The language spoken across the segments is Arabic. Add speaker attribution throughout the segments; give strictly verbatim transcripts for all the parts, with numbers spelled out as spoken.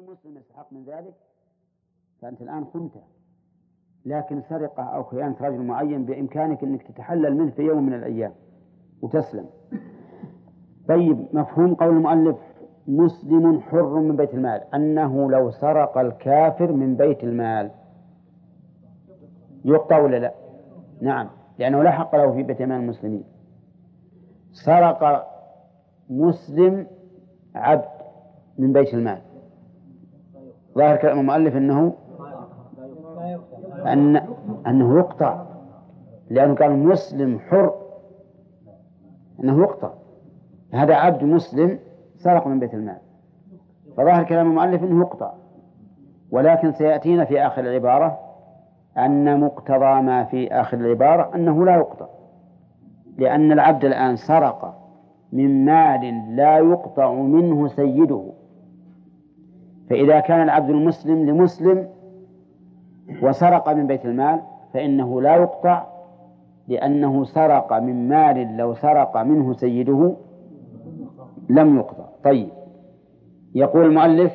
Speaker 1: مسلم يستحق من ذلك فأنت الآن خنته، لكن سرقة أو خيانة رجل معين بإمكانك أنك تتحلل منه في يوم من الأيام وتسلم. طيب، مفهوم قول المؤلف مسلم حر من بيت المال أنه لو سرق الكافر من بيت المال يقطع ولا لا؟ نعم، لأنه لا حق له في بيت مال المسلمين. سرق مسلم عبد من بيت المال، ظاهر كلام المؤلف أنه أن أنه يقطع، لأنه قال مسلم حر أنه يقطع، هذا عبد مسلم سرق من بيت المال، فظاهر كلام المؤلف أنه يقطع. ولكن سيأتينا في آخر العبارة أن مقتضى ما في آخر العبارة أنه لا يقطع، لأن العبد الآن سرق من مال لا يقطع منه سيده، فإذا كان العبد المسلم لمسلم وسرق من بيت المال فإنه لا يقطع، لأنه سرق من مال لو سرق منه سيده لم يقطع. طيب، يقول المؤلف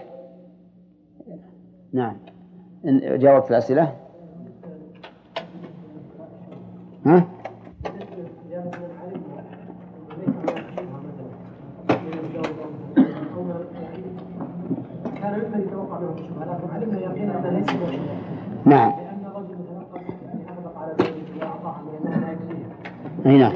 Speaker 1: نعم، جاوبت الأسئلة. ها؟ نعم. أي نعم.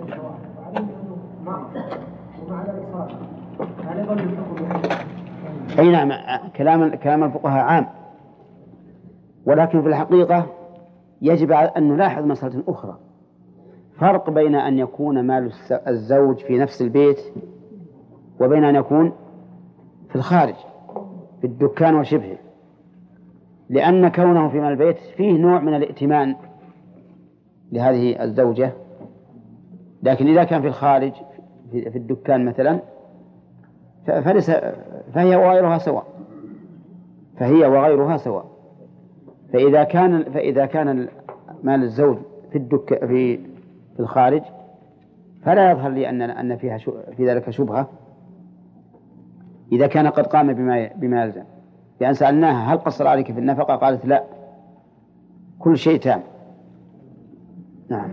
Speaker 1: أي نعم، كلام كلام الفقهاء عام، ولكن في الحقيقة يجب أن نلاحظ مسألة أخرى، فرق بين أن يكون مال الزوج في نفس البيت وبين أن يكون في الخارج في الدكان وشبهه، لأن كونه في مال البيت فيه نوع من الائتمان لهذه الزوجة، لكن إذا كان في الخارج في الدكان مثلا فليس، فهي وغيرها سواء، فهي وغيرها سواء. فإذا كان فإذا كان مال الزوج في الدك في في الخارج فلا يظهر لي أن أن فيها في ذلك شبهة إذا كان قد قام بما بما يلزم. لأن سألناها هل قصر عليك في النفقة؟ قالت لا، كل شيء تام. نعم.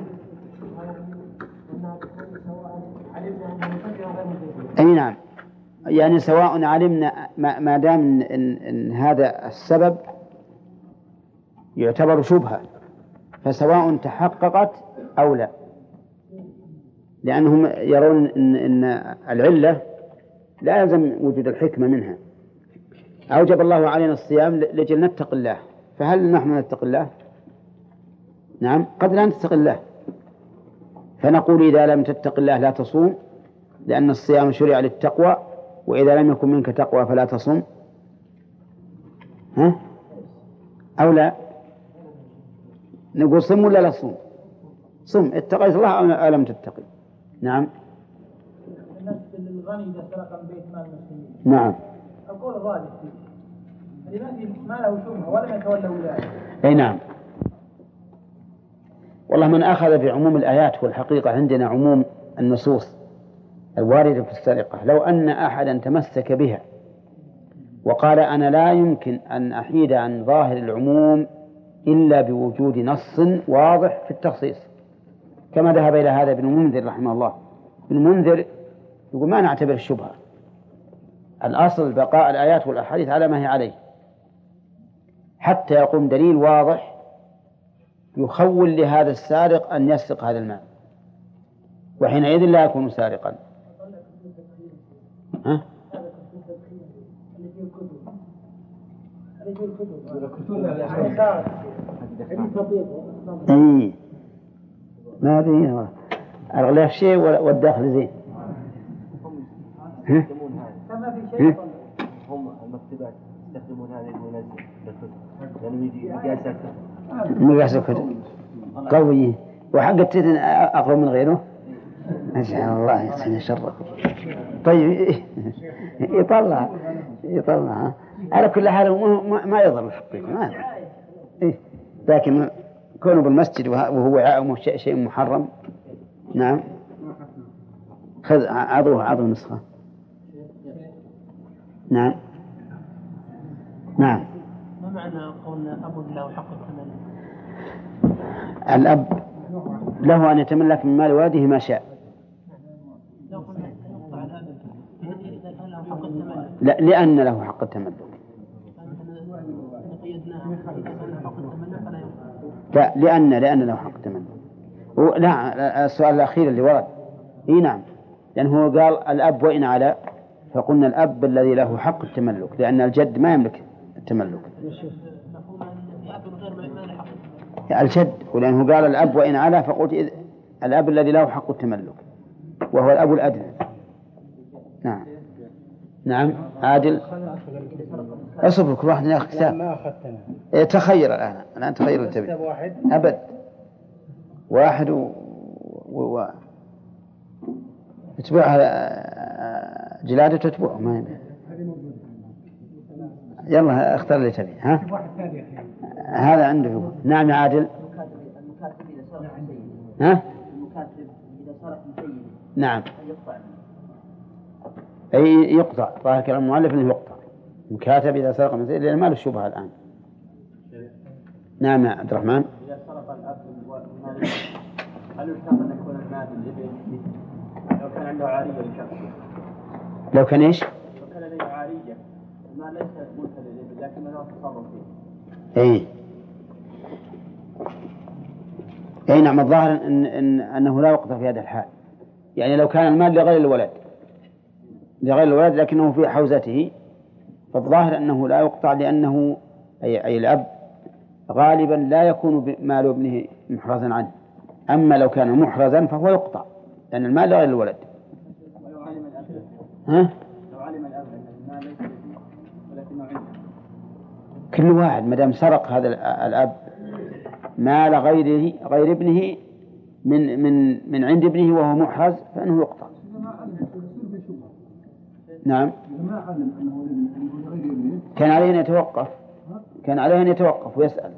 Speaker 1: أي نعم، يعني سواء علمنا ما دام إن, إن, إن هذا السبب يعتبر شبهة فسواء تحققت أو لا، لأنهم يرون إن, إن العلة لا يلزم وجود الحكمة منها. أوجب الله علينا الصيام لجل نتق الله، فهل نحن نتق الله؟ نعم، قد لا نتق الله، فنقول إذا لم تتق الله لا تصوم، لأن الصيام شرع للتقوى، وإذا لم يكن منك تقوى فلا تصوم. ها؟ أو لا نقول صم ولا لا صوم؟ صم، اتقيت الله أو لم تتقي. نعم.
Speaker 2: الغني إذا سرق من بيت مال المسلمين.
Speaker 1: نعم.
Speaker 2: القول الراجح فيه لما في ما له شبهة ولم يتولى ولاية.
Speaker 1: أي نعم. والله من أخذ بعموم الآيات، والحقيقة عندنا عموم النصوص الواردة في السرقة، لو أن أحدا تمسك بها وقال أنا لا يمكن أن أحيد عن ظاهر العموم إلا بوجود نص واضح في التخصيص، كما ذهب إلى هذا ابن المنذر رحمه الله. ابن المنذر يقول ما نعتبر الشبهة، الأصل بقاء الآيات والأحاديث على ما هي عليه حتى يقوم دليل واضح يخول لهذا السارق أن يسرق هذا المال، وحينئذ لا يكون سارقا. ها؟ اي ما ادري، الغلاف شيء والداخل زين. ها؟
Speaker 3: هم المكتبات يستخدمون هذه المنازل لأنه يجي مقاسات
Speaker 1: مقاسات قوية، وحق التتن أقوى من غيره. ما شاء الله يحسن شره. طيب يطلع يطلع على كل حال ما يضر الحقيقة، ما يضر. إيه؟ لكن كونه بالمسجد وهو عام شيء محرم. نعم. خذ عضوه عضو نسخة. نعم. نعم.
Speaker 2: ما معنى قول أب له حق التملك؟
Speaker 1: الأب له أن يتملك من مال والده ما شاء.
Speaker 2: لو قلنا يقطع الأب إذا كان له حق التملك.
Speaker 1: لا، لأن له حق التملك. لا، لأن لأن له حق التملك. لا، السؤال الأخير اللي ورد. إيه نعم، لأنه قال الأب وإن على، فقلنا الأب الذي له حق التملك، لأن الجد ما يملك التملك. الجد، ولأنه قال الأب وإن على، فقلت الأب الذي له حق التملك وهو الأب الأدنى. نعم. نعم عادل. أصبر، كل واحد يأخذ كتاب.
Speaker 4: ما أخذتنا.
Speaker 1: تخير الآن، الآن تخير التبي.
Speaker 4: واحد.
Speaker 1: أبد. واحد و... و... و... تتبعها جلادة تتبعه ما يبين. يلا اختار اللي تبي. ها؟ هذا عنده. نعم يا عادل.
Speaker 3: المكاتب إذا صرف من سيده.
Speaker 1: ها؟
Speaker 3: المكاتب إذا صرف من سيده.
Speaker 1: نعم.
Speaker 3: يقطع.
Speaker 1: أي يقطع. ظاهر كلام المؤلف أنه يقطع. مكاتب إذا سرق من سيده، لأن ما له شبهة الآن. نعم يا عبد الرحمن.
Speaker 3: إذا صرف الأب المال، هل يشترط أن يكون المال لابنه؟ لو كان عنده عارية لشخص.
Speaker 1: لو كان إيش؟
Speaker 3: لو كان لديه عارية، المال ليس ملكا للابن لكن له تصرف فيه.
Speaker 1: أي. أي نعم، الظاهر إن, إن أنه لا يقطع في هذا الحال. يعني لو كان المال لغير الولد لغير الولد لكنه في حوزته، فالظاهر أنه لا يقطع، لأنه أي, أي الأب غالبا لا يكون مال ابنه محرزا عنه. أما لو كان محرزا فهو يقطع، لأن المال لغير الولد.
Speaker 3: ولو علم الأب.
Speaker 1: ها؟
Speaker 3: لو علم الأب أن المال ليس له ولكنه عنده.
Speaker 1: كل واحد ما دام سرق هذا الأب مال غيره غير ابنه من من من عند ابنه وهو محرز، فإنه يقطع. نعم. كان عليه أن يتوقف كان عليه أن يتوقف ويسأل.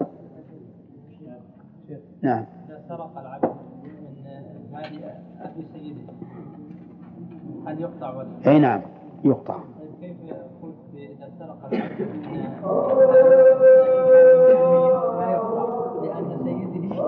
Speaker 1: نعم.
Speaker 2: إذا سرق العبد من هذه أبي سيده هل يقطع ولا؟
Speaker 1: أي نعم يقطع.
Speaker 2: كيف قلت إذا سرق العبد من لا يقطع لأن سيده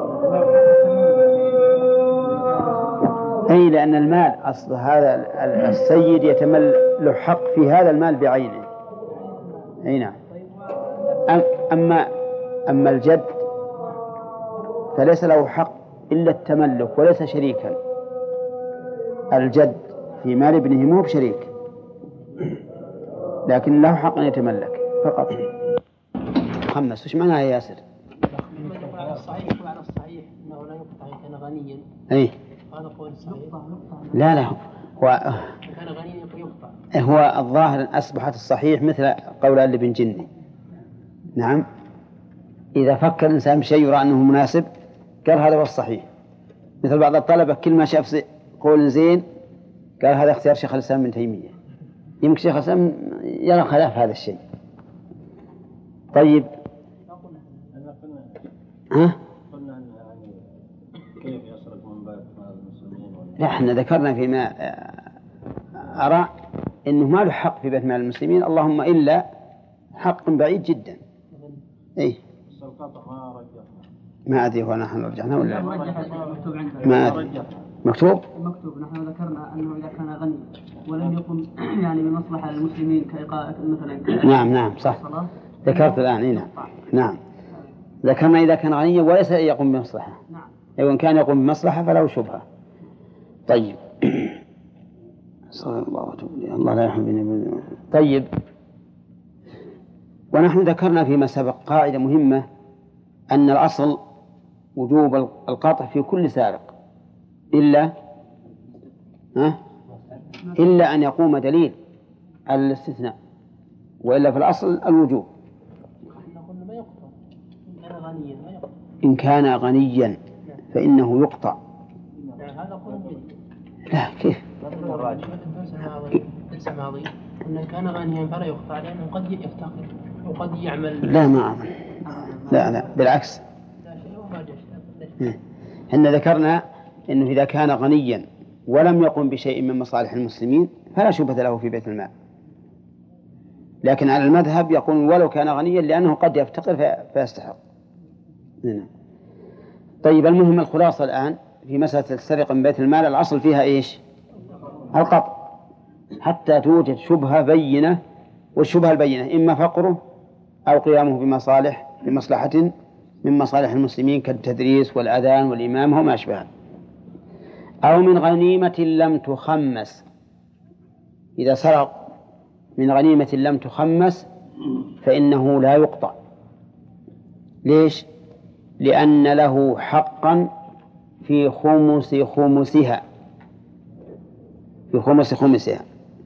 Speaker 1: أي لأن المال أصل هذا السيد يتملك حق في هذا المال بعينه. أي نعم. أما أما الجد فليس له حق إلا التملك وليس شريكا. الجد في مال ابنه مو بشريك، لكن له حق أن يتملك فقط. خمس. وش معناها يا ياسر؟
Speaker 2: على الصحيح وعلى الصحيح أنه لا يقطع إن كان غنيا.
Speaker 1: أي.
Speaker 2: هذا قول صحيح.
Speaker 1: لا لا هو
Speaker 2: كان غنيا يقطع.
Speaker 1: هو الظاهر أصبحت الصحيح مثل قول اللي بن جني. نعم. إذا فكر الإنسان بشيء يرى أنه مناسب قال هذا هو الصحيح. مثل بعض الطلبة كل ما شاف قول زين قال هذا اختيار شيخ الإسلام ابن تيمية. يمكن شيخ الإسلام يرى خلاف هذا الشيء. طيب. ها؟
Speaker 3: كيف يسرق من بيت مال المسلمين؟
Speaker 1: لا، احنا ذكرنا فيما أرى إنه ما له حق في بيت مال المسلمين، اللهم إلا حق بعيد جدا. إيه.
Speaker 3: ما رجع.
Speaker 1: ما أدري هو نحن رجعنا ولا
Speaker 2: مكتوب عندنا.
Speaker 1: ما أدري. مكتوب؟
Speaker 2: مكتوب. نحن ذكرنا أنه إذا كان غني ولم يقم يعني بمصلحة للمسلمين كإقامة مثلا.
Speaker 1: نعم نعم صح. ذكرت الآن. إيه نعم. نعم. ذكرنا إذا كان غنيا وليس يقوم بمصلحة.
Speaker 2: نعم.
Speaker 1: وإن كان يقوم بمصلحة فله شبهة. طيب. صلى الله عليه الله لا يحبني. طيب. ونحن ذكرنا فيما سبق قاعدة مهمة، أن الأصل وجوب القطع في كل سارق إلا ها إلا أن يقوم دليل على الاستثناء، وإلا في الأصل الوجوب. إن كان غنيا فإنه يقطع. لا كيف؟
Speaker 2: إن كان غنيا فلا يقطع لأنه قد يفتقر وقد يعمل.
Speaker 1: لا ما أظن. لا لا بالعكس. إحنا ذكرنا إنه إذا كان غنيا ولم يقم بشيء من مصالح المسلمين فلا شبهة له في بيت المال. لكن على المذهب يقول ولو كان غنيا لأنه قد يفتقر فيستحق. هنا. طيب المهم الخلاصة الآن في مسألة السرقة من بيت المال الأصل فيها إيش؟ القطع، حتى توجد شبهة بينة، والشبهة البينة إما فقره أو قيامه بمصالح بمصلحة من مصالح المسلمين كالتدريس والأذان والإمامة وما أشبه، أو من غنيمة لم تخمس. إذا سرق من غنيمة لم تخمس فإنه لا يقطع. ليش؟ لأن له حقا في خمس خمسها في خمس خمسها.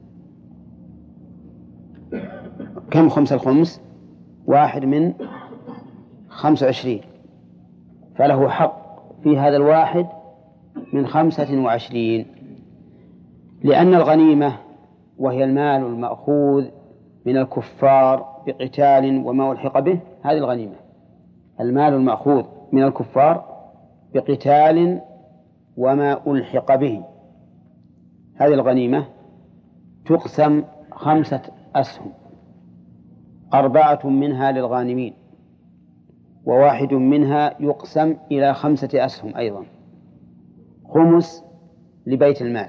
Speaker 1: كم خمس الخمس؟ واحد من خمس وعشرين، فله حق في هذا الواحد من خمسة وعشرين. لأن الغنيمة وهي المال المأخوذ من الكفار بقتال وما ألحق به، هذه الغنيمة المال المأخوذ من الكفار بقتال وما ألحق به، هذه الغنيمة تقسم خمسة أسهم، أربعة منها للغانمين وواحد منها يقسم إلى خمسة أسهم أيضا، خمس لبيت المال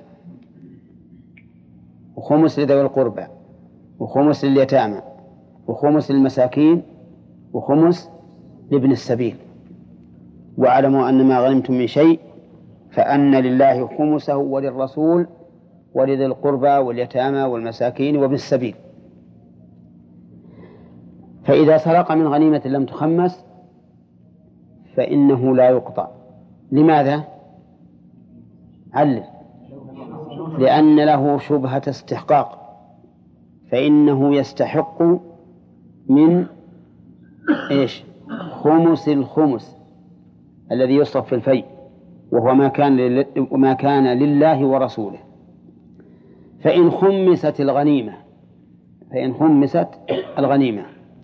Speaker 1: وخمس لذوي القربى وخمس لليتامى وخمس للمساكين وخمس لابن السبيل. واعلموا أن ما غنمتم من شيء فأن لله خمسه وللرسول ولذي القربى واليتامى والمساكين وابن السبيل. فإذا سرق من غنيمة لم تخمس فإنه لا يقطع. لماذا؟ علل. لأن له شبهة استحقاق، فإنه يستحق من إيش؟ خمس الخمس الذي يصرف في الفيء، وهو ما كان وما كان لله ورسوله. فإن خمست الغنيمة فإن خمست الغنيمة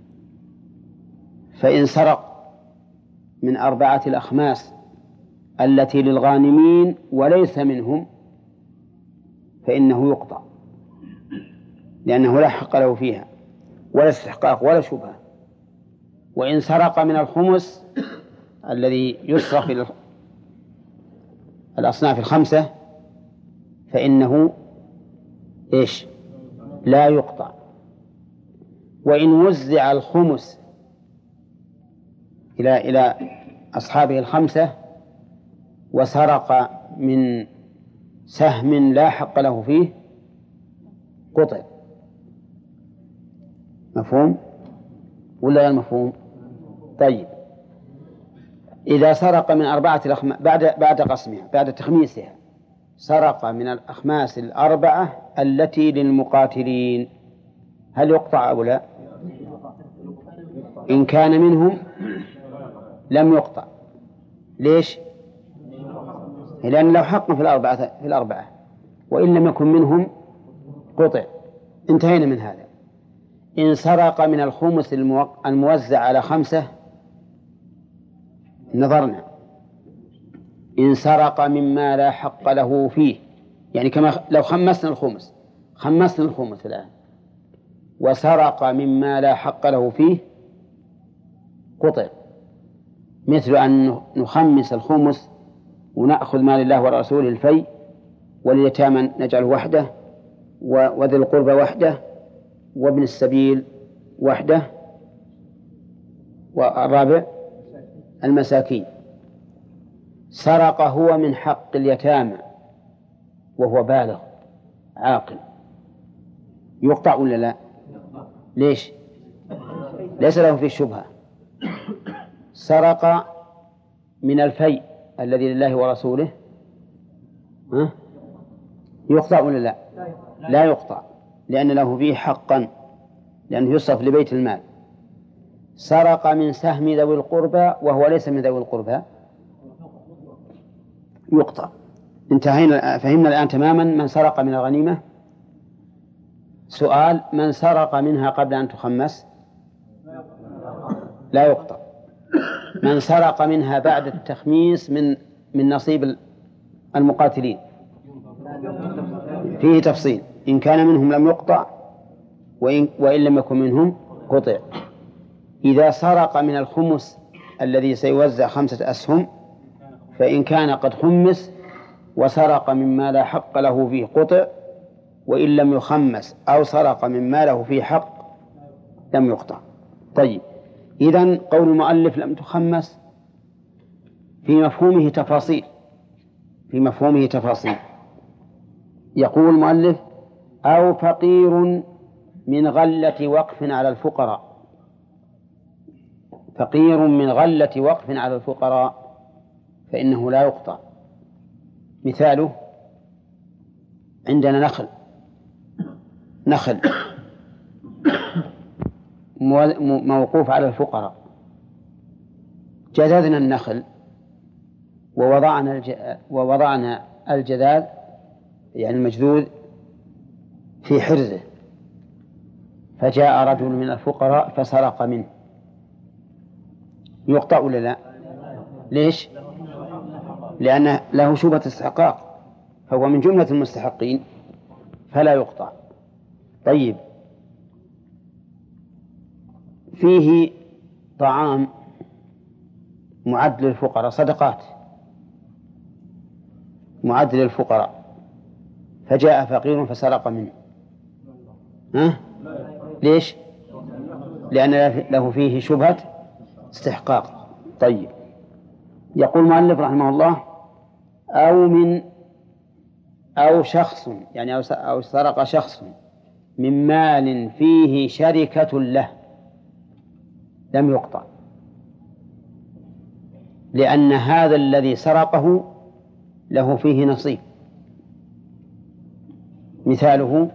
Speaker 1: فإن سرق من أربعة الأخماس التي للغانمين وليس منهم فإنه يقطع، لأنه لا حق له فيها ولا استحقاق ولا شبهة. وإن سرق من الخمس الذي يصرف إلى الأصناف الخمسة فإنه إيش؟ لا يقطع. وإن وزع الخمس إلى إلى أصحابه الخمسة وسرق من سهم لا حق له فيه قطع. مفهوم ولا غير مفهوم؟ طيب إذا سرق من أربعة الأخماس بعد بعد قسمها بعد تخميسها سرق من الأخماس الأربعة التي للمقاتلين هل يقطع أو لا؟ إن كان منهم لم يقطع. ليش؟ لأن له حق في الأربعة في الأربعة وإن لم يكن منهم قطع. انتهينا من هذا. إن سرق من الخمس الموزع على خمسة نظرنا. إن سرق مما لا حق له فيه، يعني كما لو خمسنا الخمس خمسنا الخمس الآن وسرق مما لا حق له فيه قطع، مثل أن نخمس الخمس ونأخذ مال الله ورسوله الفيء واليتامى نجعله وحده وذي القربى وحده وابن السبيل وحده والرابع المساكين. سرق هو من حق اليتامى وهو بالغ عاقل يقطع ولا لا؟ ليش؟ ليس له فيه شبهة. سرق من الفيء الذي لله ورسوله ها؟ يقطع ولا لا؟ لا يقطع لأن له فيه حقا لأنه يصرف لبيت المال. سرق من سهم ذوي القربى وهو ليس من ذوي القربى يقطع. انتهينا فهمنا الآن تماما من سرق من الغنيمة. سؤال: من سرق منها قبل أن تخمس لا يقطع. من سرق منها بعد التخميس من من نصيب المقاتلين فيه تفصيل، إن كان منهم لم يقطع وإن, وإن لم يكن منهم قطع. إذا سرق من الخمس الذي سيوزع خمسة أسهم فإن كان قد خمس وسرق مما لا حق له فيه قطع، وإن لم يخمس أو سرق مما له فيه حق لم يقطع. طيب، إذن قول المؤلف لم تخمس في مفهومه تفاصيل في مفهومه تفاصيل يقول المؤلف: أو فقير من غلة وقف على الفقراء. فقير من غلة وقف على الفقراء فإنه لا يقطع. مثاله: عندنا نخل نخل موقوف على الفقراء، جذذنا النخل ووضعنا الج... ووضعنا الجذاذ يعني المجذوذ في حرزه، فجاء رجل من الفقراء فسرق منه، يقطع ولا لا؟ ليش؟ لأن له شبهة استحقاق، فهو من جملة المستحقين فلا يقطع. طيب، فيه طعام معد للفقراء، صدقات معد للفقراء، فجاء فقير فسرق منه، ها؟ ليش؟ لأن له فيه شبهة استحقاق. طيب، يقول المؤلف رحمه الله: أو من أو شخص يعني أو سرق شخص من مال فيه شركة له لم يقطع، لأن هذا الذي سرقه له فيه نصيب. مثاله: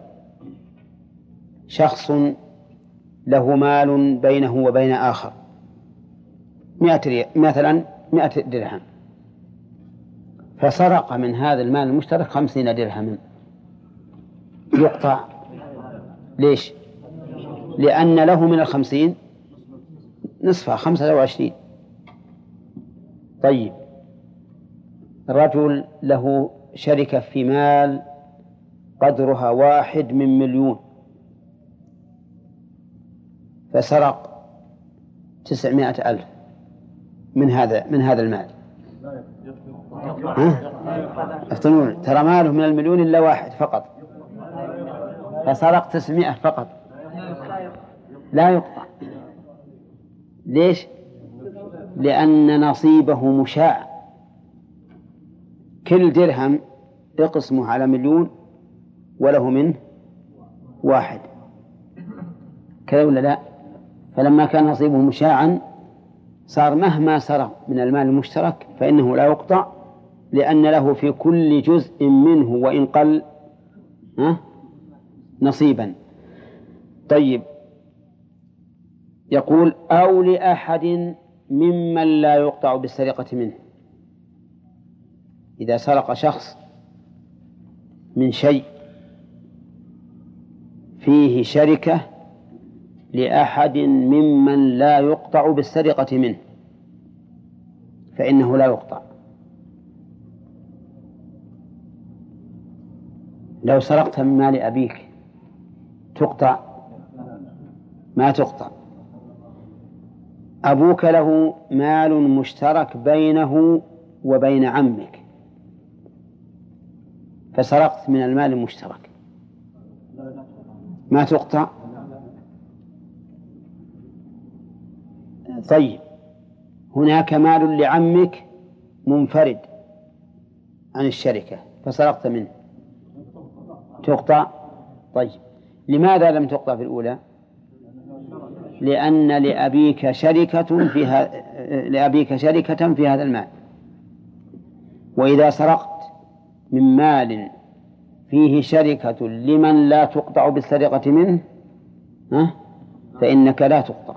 Speaker 1: شخص له مال بينه وبين آخر مئة مثلا مئة درهم، فسرق من هذا المال المشترك خمسين درهما، يقطع. ليش؟ لأن له من الخمسين نصفها خمسة وعشرين. طيب، رجل له شركة في مال قدرها واحد من مليون، فسرق تسعمائة ألف من هذا من هذا المال. افتنون، ترى ماله من المليون إلا واحد فقط، فسرق تسعمائة فقط، لا يقطع. ليش؟ لأن نصيبه مشاع، كل درهم يقسمه على مليون وله منه واحد، كذا ولا لا؟ فلما كان نصيبه مشاعا صار مهما سرق من المال المشترك فإنه لا يقطع، لأن له في كل جزء منه وإن قل نصيبا. طيب، يقول: أو لأحد ممن لا يقطع بالسرقة منه. إذا سرق شخص من شيء فيه شركة لأحد ممن لا يقطع بالسرقة منه فإنه لا يقطع. لو سرقت من مال أبيك تقطع؟ ما تقطع. أبوك له مال مشترك بينه وبين عمك، فسرقت من المال المشترك، ما تقطع. طيب، هناك مال لعمك منفرد عن الشركة فسرقت منه، تقطع. طيب، لماذا لم تقطع في الأولى؟ لأن لأبيك شركة في ه... لأبيك شركة في هذا المال، وإذا سرقت من مال فيه شركة لمن لا تقطع بالسرقة منه ها؟ فإنك لا تقطع.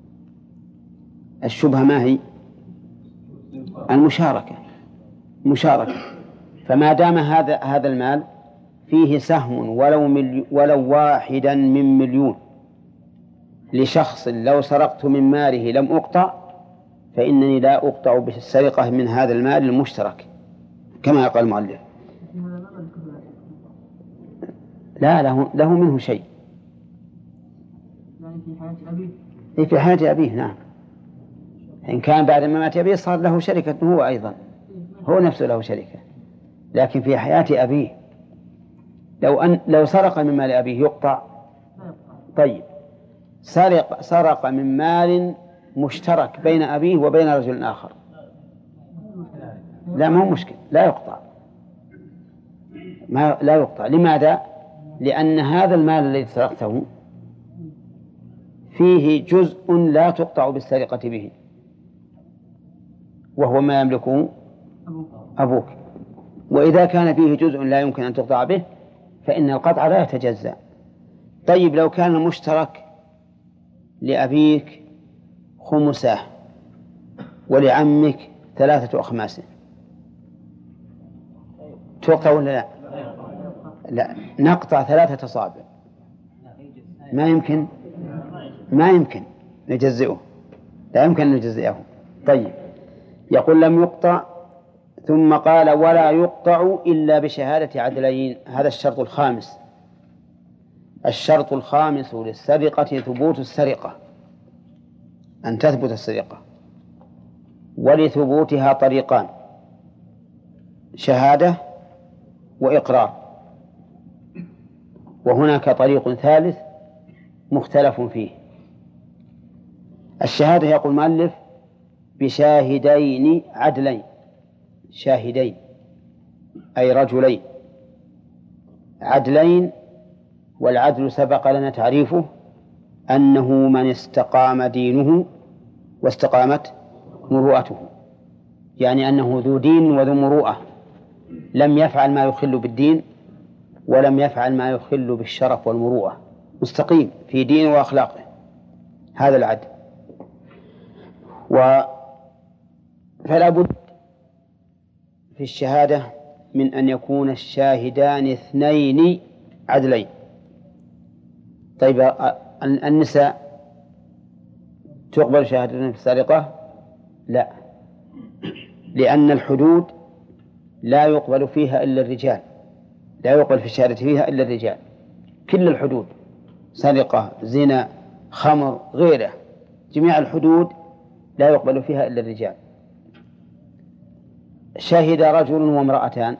Speaker 1: الشبهة ما هي؟ المشاركة مشاركة. فما دام هذا هذا المال فيه سهم ولو ملي... ولو واحدا من مليون لشخص لو سرقت من ماله لم أقطع، فإنني لا أقطع بالسرقة من هذا المال المشترك كما قال المؤلف. لا، له, له منه شيء
Speaker 2: حياة أبيه.
Speaker 1: إيه في حياة أبيه نعم. إن كان بعد ما مات أبيه صار له شركة هو أيضا، هو نفسه له شركة، لكن في حياة أبيه لو أن لو سرق من مال أبيه يقطع. طيب سرق سرق من مال مشترك بين أبيه وبين رجل آخر، لا ما هو مشكل، لا يقطع، ما لا يقطع. لماذا؟ لأن هذا المال الذي سرقته فيه جزء لا تقطع بالسرقة به، وهو ما يملكه أبوك. وإذا كان فيه جزء لا يمكن أن تقطع به فإن القطع لا يتجزأ. طيب لو كان المشترك لأبيك خمسة ولعمك ثلاثة أخماسه تقطع ولا لا؟ لا، نقطع ثلاثة أصابع، ما يمكن ما يمكن نجزئه، لا يمكن أن نجزئه. طيب يقول لم يقطع، ثم قال ولا يقطع إلا بشهادة عدلين. هذا الشرط الخامس. الشرط الخامس للسرقة ثبوت السرقة، أن تثبت السرقة، ولثبوتها طريقان: شهادة وإقرار. وهناك طريق ثالث مختلف فيه. الشهادة يقول المؤلف بشاهدين عدلين، شاهدين أي رجلين عدلين. والعدل سبق لنا تعريفه أنه من استقام دينه واستقامت مروءته، يعني أنه ذو دين وذو مروءة، لم يفعل ما يخل بالدين ولم يفعل ما يخل بالشرف والمروءة، مستقيم في دينه وأخلاقه، هذا العدل. و فلا بد في الشهادة من أن يكون الشاهدان اثنين عدلين. طيب النساء تقبل شهادتهم في السرقة؟ لا، لأن الحدود لا يقبل فيها إلا الرجال، لا يقبل في الشهادة فيها إلا الرجال، كل الحدود، سرقة، زنا، خمر، غيره، جميع الحدود لا يقبل فيها إلا الرجال. شهد رجل وامرأتان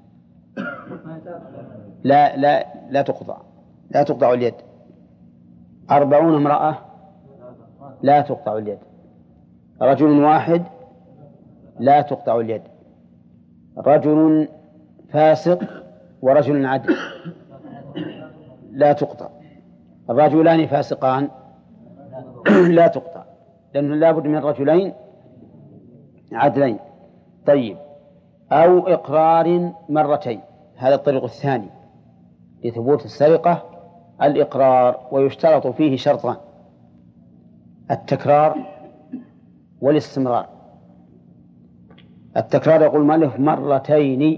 Speaker 1: لا لا لا تقطع، لا تقطع اليد. أربعون امرأة لا تقطع اليد. رجل واحد لا تقطع اليد. رجل فاسق ورجل عدل لا تقطع. الرجلان فاسقان لا تقطع، لأنه لا بد من رجلين عدلين. طيب أو إقرار مرتين، هذا الطريق الثاني لثبوت السرقة، الإقرار. ويشترط فيه شرطان: التكرار والاستمرار. التكرار يقول المؤلف مرتين،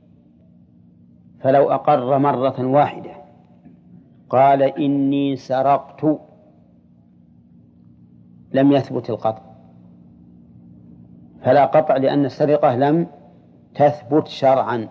Speaker 1: فلو أقر مرة واحدة قال إني سرقت لم يثبت القطع، فلا قطع، لأن السرقة لم تثبت شرعا،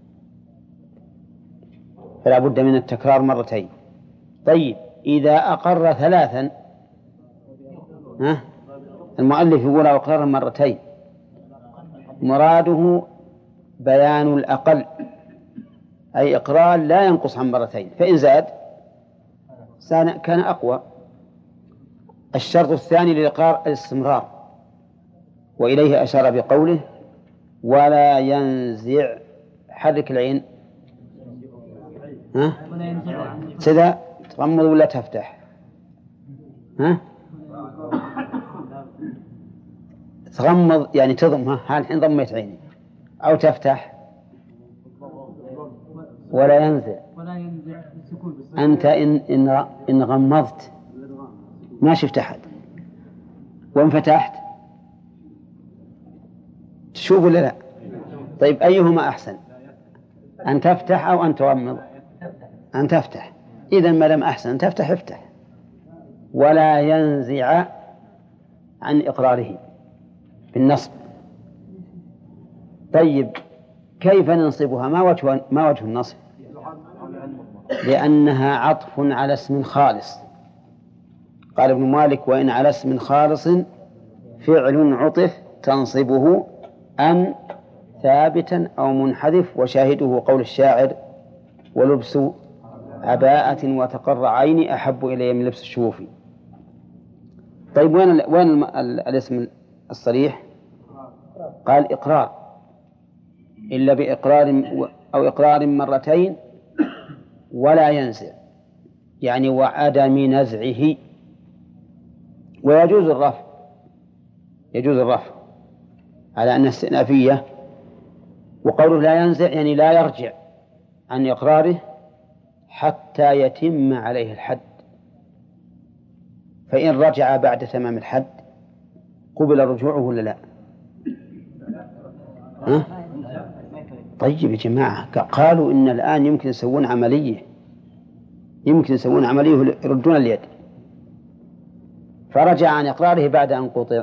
Speaker 1: فلا بد من التكرار مرتين. طيب إذا أقر ثلاثا، ها؟ المؤلف يقول أقر مرتين، مراده بيان الأقل، أي إقرار لا ينقص عن مرتين، فإن زاد كان أقوى. الشرط الثاني للإقرار الاستمرار، وإليه أشار بقوله ولا ينزع. حرك العين، ها؟ سذا تغمض ولا تفتح؟ ها؟ تغمض يعني تضم، ها الحين ضميت عيني، أو تفتح. ولا ينزع، أنت إن إن إن غمضت ما شفت أحد، وإن فتحت تشوف ولا لا؟ طيب أيهما أحسن، أن تفتح أو أن تغمض؟ أن تفتح. إذن ما دام أحسن أن تفتح افتح. ولا ينزع عن إقراره بالنصب. طيب كيف ننصبها؟ ما وجه ما وجه النصب؟ لأنها عطف على اسم خالص. قال ابن مالك: وإن على اسم خالص فعل عطف تنصبه أن ثابتا أو منحذف، وشاهده قول الشاعر: ولبس عباءة وتقر عيني أحب إلي من لبس الشوف. طيب وين ال وين ال ال الاسم الصريح؟ قال: إقرار، إلا بإقرار أو إقرار مرتين ولا ينزع، يعني وعدم نزعه. ويجوز الرفع، يجوز الرفع على أن استئنافية. وقوله لا ينزع يعني لا يرجع عن إقراره حتى يتم عليه الحد، فإن رجع بعد تمام الحد قبل رجوعه ولا لا؟ ها؟ طيب يا جماعة، قالوا إن الآن يمكن يسوون عملية، يمكن يسوون عملية يردون اليد، فرجع عن إقراره بعد أن قطع.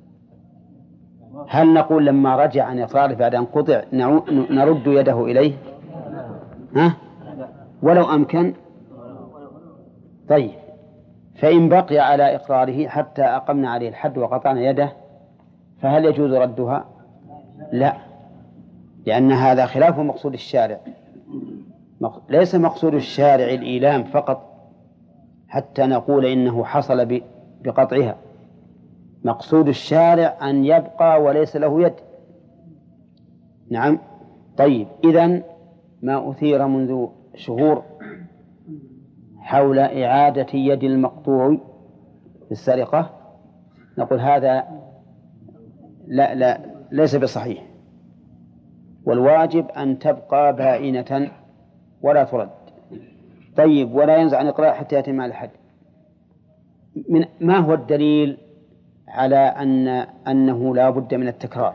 Speaker 1: هل نقول لما رجع عن إقراره بعد أن قطع نرد يده إليه؟ ها؟ ولو أمكن؟ طيب، فإن بقي على إقراره حتى أقمنا عليه الحد وقطعنا يده فهل يجوز ردها؟ لا، لأن هذا خلاف مقصود الشارع. ليس مقصود الشارع الإيلام فقط حتى نقول إنه حصل بقطعها، مقصود الشارع أن يبقى وليس له يد. نعم. طيب، إذن ما أثير منذ شهور حول إعادة يد المقطوع في السرقة نقول هذا لا لا ليس بصحيح، والواجب أن تبقى بائنة ولا ترد. طيب، ولا ينزع عن إقرار حتى يتم على الحد. من ما هو الدليل على أن أنه لا بد من التكرار؟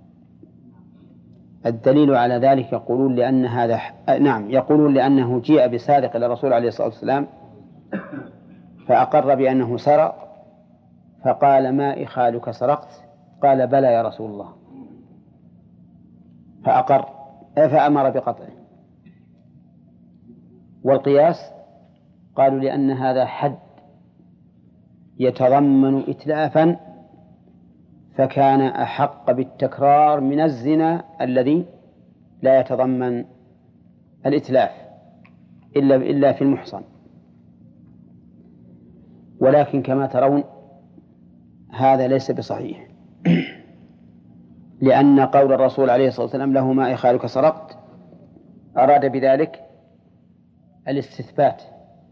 Speaker 1: الدليل على ذلك يقولون لأن هذا نعم يقولون لأنه جيء بسارق إلى الرسول عليه الصلاة والسلام فأقر بأنه سرق، فقال: ما إخالك سرقت؟ قال: بلى يا رسول الله، فأقر فأمر بقطعه. والقياس قالوا لأن هذا حد يتضمن إتلافا، فكان أحق بالتكرار من الزنا الذي لا يتضمن الإتلاف إلا إلا في المحصن. ولكن كما ترون هذا ليس بصحيح، لأن قول الرسول عليه الصلاة والسلام: له ما إخالك سرقت، أراد بذلك الاستثبات،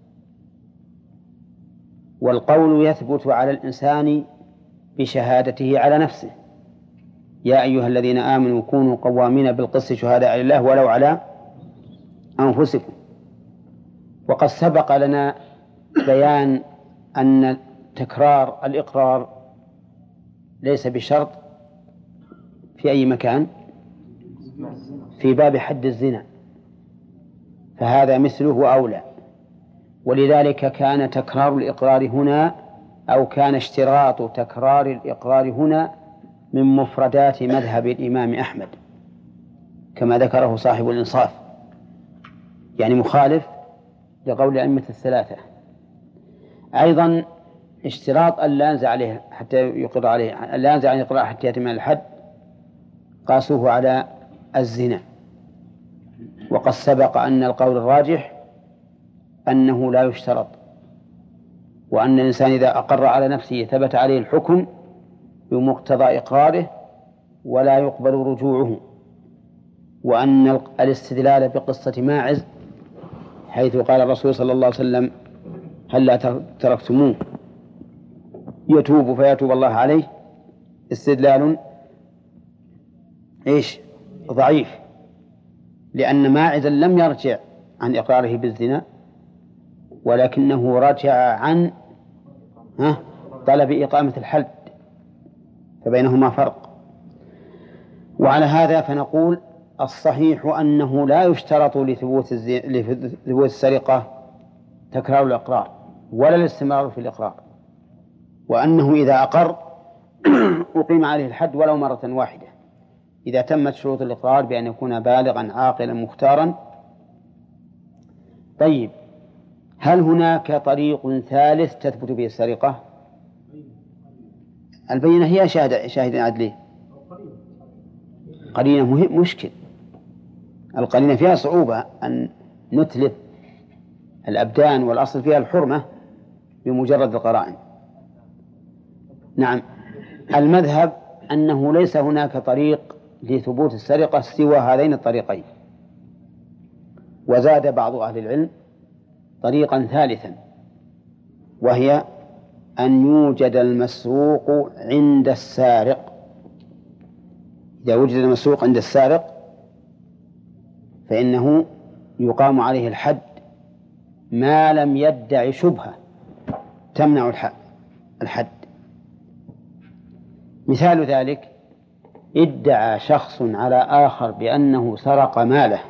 Speaker 1: والقول يثبت على الإنسان بشهادته على نفسه: يا أيها الذين آمنوا كونوا قوامين بالقسط شهداء لله ولو على أنفسكم. وقد سبق لنا بيان أن تكرار الإقرار ليس بشرط في أي مكان في باب حد الزنا، فهذا مثله أولى. ولذلك كان تكرار الإقرار هنا أو كان اشتراط تكرار الإقرار هنا من مفردات مذهب الإمام أحمد كما ذكره صاحب الإنصاف، يعني مخالف لقول الأئمة الثلاثة. أيضا اشتراط أن لا ينزع عليه حتى يقر عليه، لا ينزع عن الإقرار حتى يتم الحد، قاسوه على الزنا. وقد سبق أن القول الراجح أنه لا يشترط، وأن الإنسان إذا أقر على نفسه ثبت عليه الحكم بمقتضى إقراره ولا يقبل رجوعه. وأن الاستدلال بقصة ماعز حيث قال الرسول صلى الله عليه وسلم: هل تركتموه يتوب فيتوب الله عليه، استدلال إيش ضعيف، لأن ماعزا لم يرجع عن إقراره بالزنا ولكنه رجع عن ها طلب إقامة الحد، فبينهما فرق. وعلى هذا فنقول الصحيح أنه لا يشترط لثبوت لثبوت السرقة تكرار الإقرار ولا الاستمرار في الإقرار، وأنه إذا أقر أقيم عليه الحد ولو مرة واحدة إذا تمت شروط الإقرار بأن يكون بالغا عاقلا مختارا. طيب، هل هناك طريق ثالث تثبت به السرقة؟ البينة هي شاهد شاهد عدلي. قرينة مهم مشكل، القرينة فيها صعوبة أن نتلف الأبدان، والأصل فيها الحرمة بمجرد القرائن. نعم، المذهب أنه ليس هناك طريق لثبوت السرقة سوى هذين الطريقين، وزاد بعض أهل العلم طريقا ثالثا، وهي أن يوجد المسروق عند السارق. إذا وجد المسروق عند السارق فإنه يقام عليه الحد ما لم يدع شبهة تمنع الحد. مثال ذلك: ادعى شخص على آخر بأنه سرق ماله،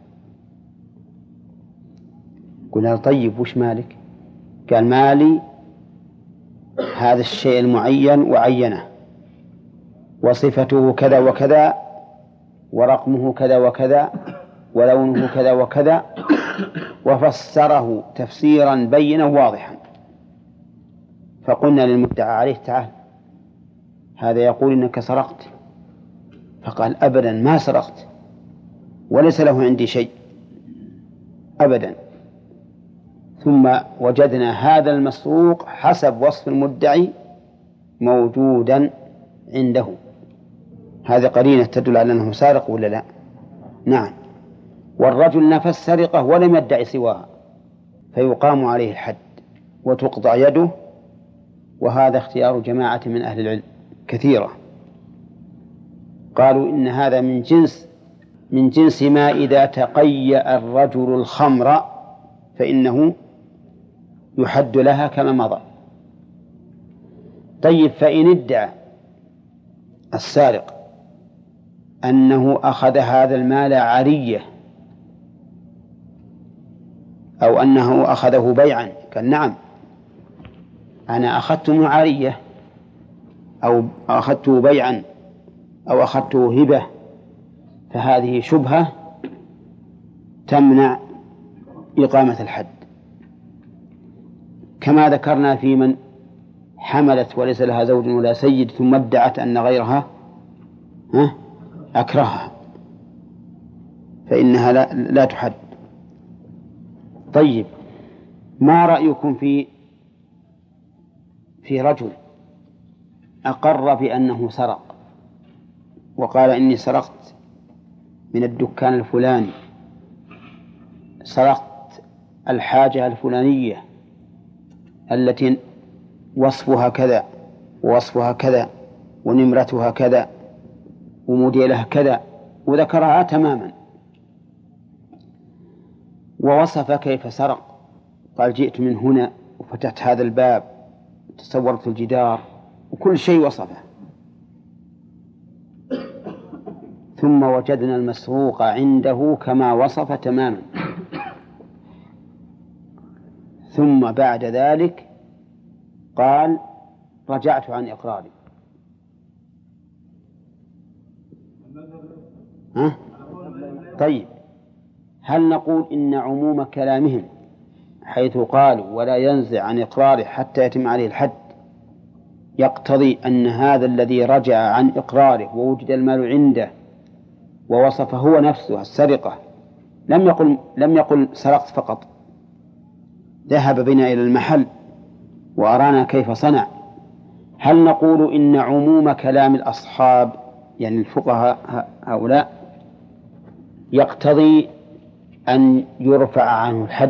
Speaker 1: قلنا طيب وش مالك؟ قال مالي هذا الشيء المعين وعينه، وصفته كذا وكذا، ورقمه كذا وكذا، ولونه كذا وكذا، وفسره تفسيرا بينا واضحا. فقلنا للمدعى عليه: تعال، هذا يقول إنك سرقت. فقال: أبدا ما سرقت، وليس له عندي شيء أبدا. ثم وجدنا هذا المسروق حسب وصف المدعي موجودا عنده. هذه قرينة تدل على أنه سارق ولا لا؟ نعم. والرجل نفى السرقة ولم يدعي سواها، فيقام عليه الحد وتقطع يده. وهذا اختيار جماعة من أهل العلم كثيرة، قالوا إن هذا من جنس من جنس ما إذا تقيأ الرجل الخمر فإنه يحد لها كما مضى. طيب، فإن ادعى السارق أنه أخذ هذا المال عارية، أو أنه أخذه بيعا، قال: نعم أنا أخذته عارية، أو أخذته بيعا، أو أخذته هبة، فهذه شبهة تمنع إقامة الحد، كما ذكرنا في من حملت وليس لها زوج ولا سيد ثم ادعت أن غيرها أكرهها، فإنها لا, لا تحد. طيب، ما رأيكم في في رجل أقر بأنه سرق وقال: إني سرقت من الدكان الفلاني، سرقت الحاجة الفلانية التي وصفها كذا ووصفها كذا ونمرتها كذا وموديلها كذا، وذكرها تماما، ووصف كيف سرق. قال: جئت من هنا وفتحت هذا الباب وتصورت الجدار وكل شيء وصفه. ثم وجدنا المسروق عنده كما وصف تماما، ثم بعد ذلك قال: رجعت عن إقراري. ها؟ طيب، هل نقول إن عموم كلامهم حيث قالوا ولا ينزع عن إقراره حتى يتم عليه الحد يقتضي أن هذا الذي رجع عن إقراره ووجد المال عنده ووصف هو نفسه السرقة لم يقل لم يقل سرقت فقط، ذهب بنا إلى المحل وأرانا كيف صنع؟ هل نقول إن عموم كلام الأصحاب يعني الفقهاء هؤلاء يقتضي أن يرفع عنه الحد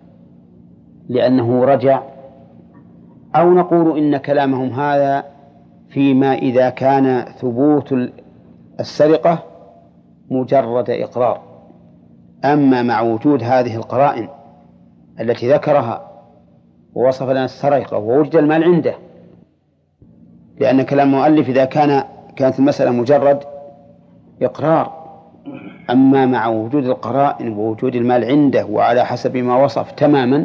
Speaker 1: لأنه رجع، أو نقول إن كلامهم هذا فيما إذا كان ثبوت السرقة مجرد إقرار؟ أما مع وجود هذه القرائن التي ذكرها ووصف لنا السرقة ووجد المال عنده، لأن كلام المؤلف إذا كان كانت المسألة مجرد إقرار، أما مع وجود القرائن ووجود المال عنده وعلى حسب ما وصف تماما،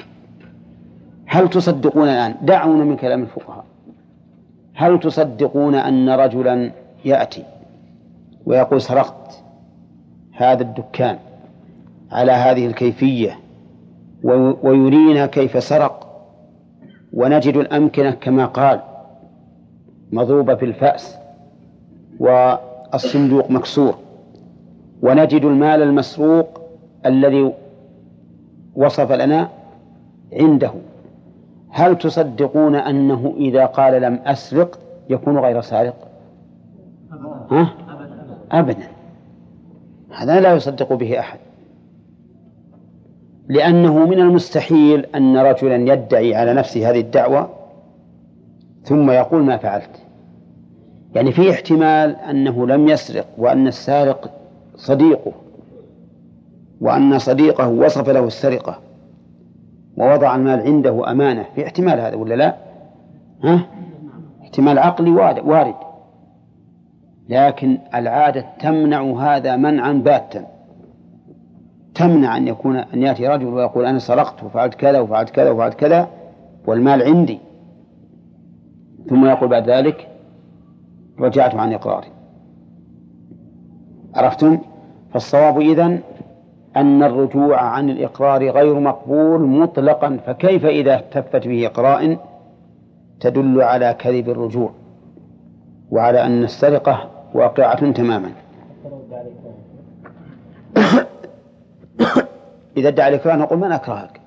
Speaker 1: هل تصدقون الآن؟ دعونا من كلام الفقهاء، هل تصدقون أن رجلا يأتي ويقول سرقت هذا الدكان على هذه الكيفية ويرينا كيف سرق، ونجد الأمكنة كما قال مضروبة في الفأس والصندوق مكسور، ونجد المال المسروق الذي وصف لنا عنده. هل تصدقون أنه إذا قال لم أسرق يكون غير سارق؟ ها؟ أبدا، هذا لا يصدق به أحد، لأنه من المستحيل أن رجلا يدعي على نفسه هذه الدعوة ثم يقول ما فعلت. يعني في احتمال أنه لم يسرق وأن السارق صديقه، وأن صديقه وصف له السرقة ووضع المال عنده أمانة، في احتمال هذا ولا لا؟ ها؟ احتمال عقلي وارد، لكن العادة تمنع هذا منعا باتا، تمنع أن يكون أن يأتي رجل ويقول أنا سرقت وفعلت كذا وفعلت كذا وفعلت كذا والمال عندي، ثم يقول بعد ذلك رجعت عن إقراري. عرفتم؟ فالصواب إذن أن الرجوع عن الإقرار غير مقبول مطلقا، فكيف إذا احتفت به قرائن تدل على كذب الرجوع وعلى أن السرقة واقعة تماما. إذا ادعى الإكراه نقول من أكرهك؟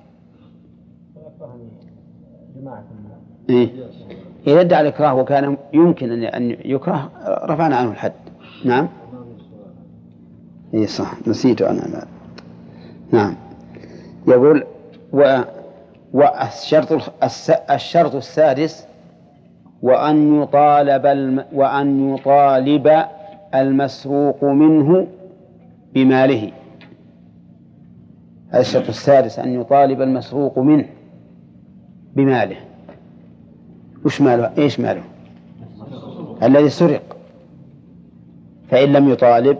Speaker 1: إيه؟ إذا ادعى الإكراه وكان يمكن أن يكره رفعنا عنه الحد. نعم. إيه صح، نسيت أنا. لا. نعم. يقول و والشرط الشرط السادس وأن يطالب الم وأن يطالب المسروق منه بماله. الشرط السادس أن يطالب المسروق منه بماله. وش ماله؟ إيش ماله؟ الذي سرق. فإن لم يطالب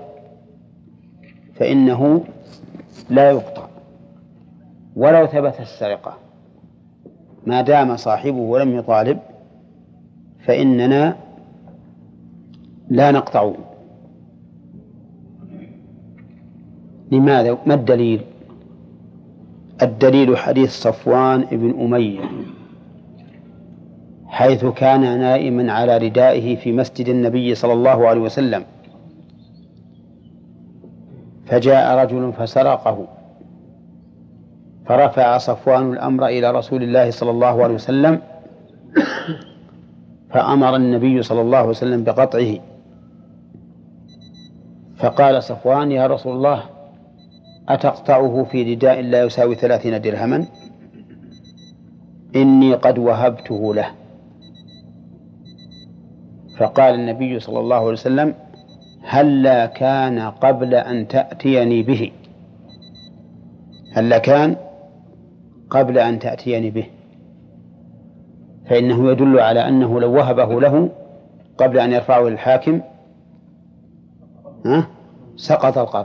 Speaker 1: فإنه لا يقطع ولو ثبت السرقة، ما دام صاحبه ولم يطالب فإننا لا نقطعه. لماذا؟ ما الدليل؟ الدليل حديث صفوان بن أمية حيث كان نائما على ردائه في مسجد النبي صلى الله عليه وسلم، فجاء رجل فسرقه، فرفع صفوان الأمر إلى رسول الله صلى الله عليه وسلم، فأمر النبي صلى الله عليه وسلم بقطعه. فقال صفوان يا رسول الله أتقطعه في رداء لا يساوي ثلاثين درهما؟ إني قد وهبته له. فقال النبي صلى الله عليه وسلم هلا كان قبل أن تأتيني به، هلا كان قبل أن تأتيني به، فإنه يدل على أنه لو وهبه له قبل أن يرفعه للحاكم ها سقط القبض.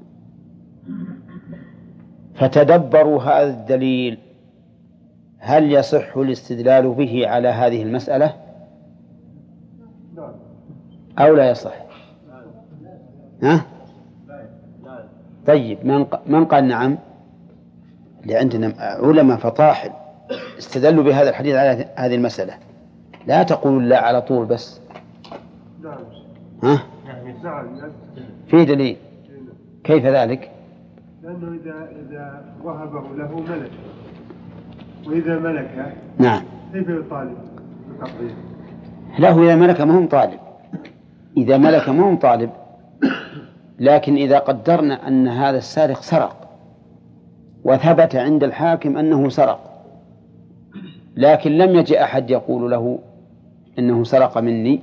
Speaker 1: فتدبروا هذا الدليل، هل يصح الاستدلال به على هذه المسألة أو لا يصح؟ ها؟ طيب من من قال نعم؟ اللي عندنا علماء فطاحل استدلوا بهذا الحديث على هذه المسألة. لا تقول لا على طول بس. ها؟ في دليل. كيف ذلك؟
Speaker 4: لأنه إذا إذا وهبه له ملك، وإذا ملكه
Speaker 1: نعم
Speaker 4: كيف يطالب بتقديره؟
Speaker 1: له إذا ملك ما هو طالب، إذا ملك ما هو طالب، لكن إذا قدرنا أن هذا السارق سرق وثبت عند الحاكم أنه سرق، لكن لم يجي أحد يقول له إنه سرق مني،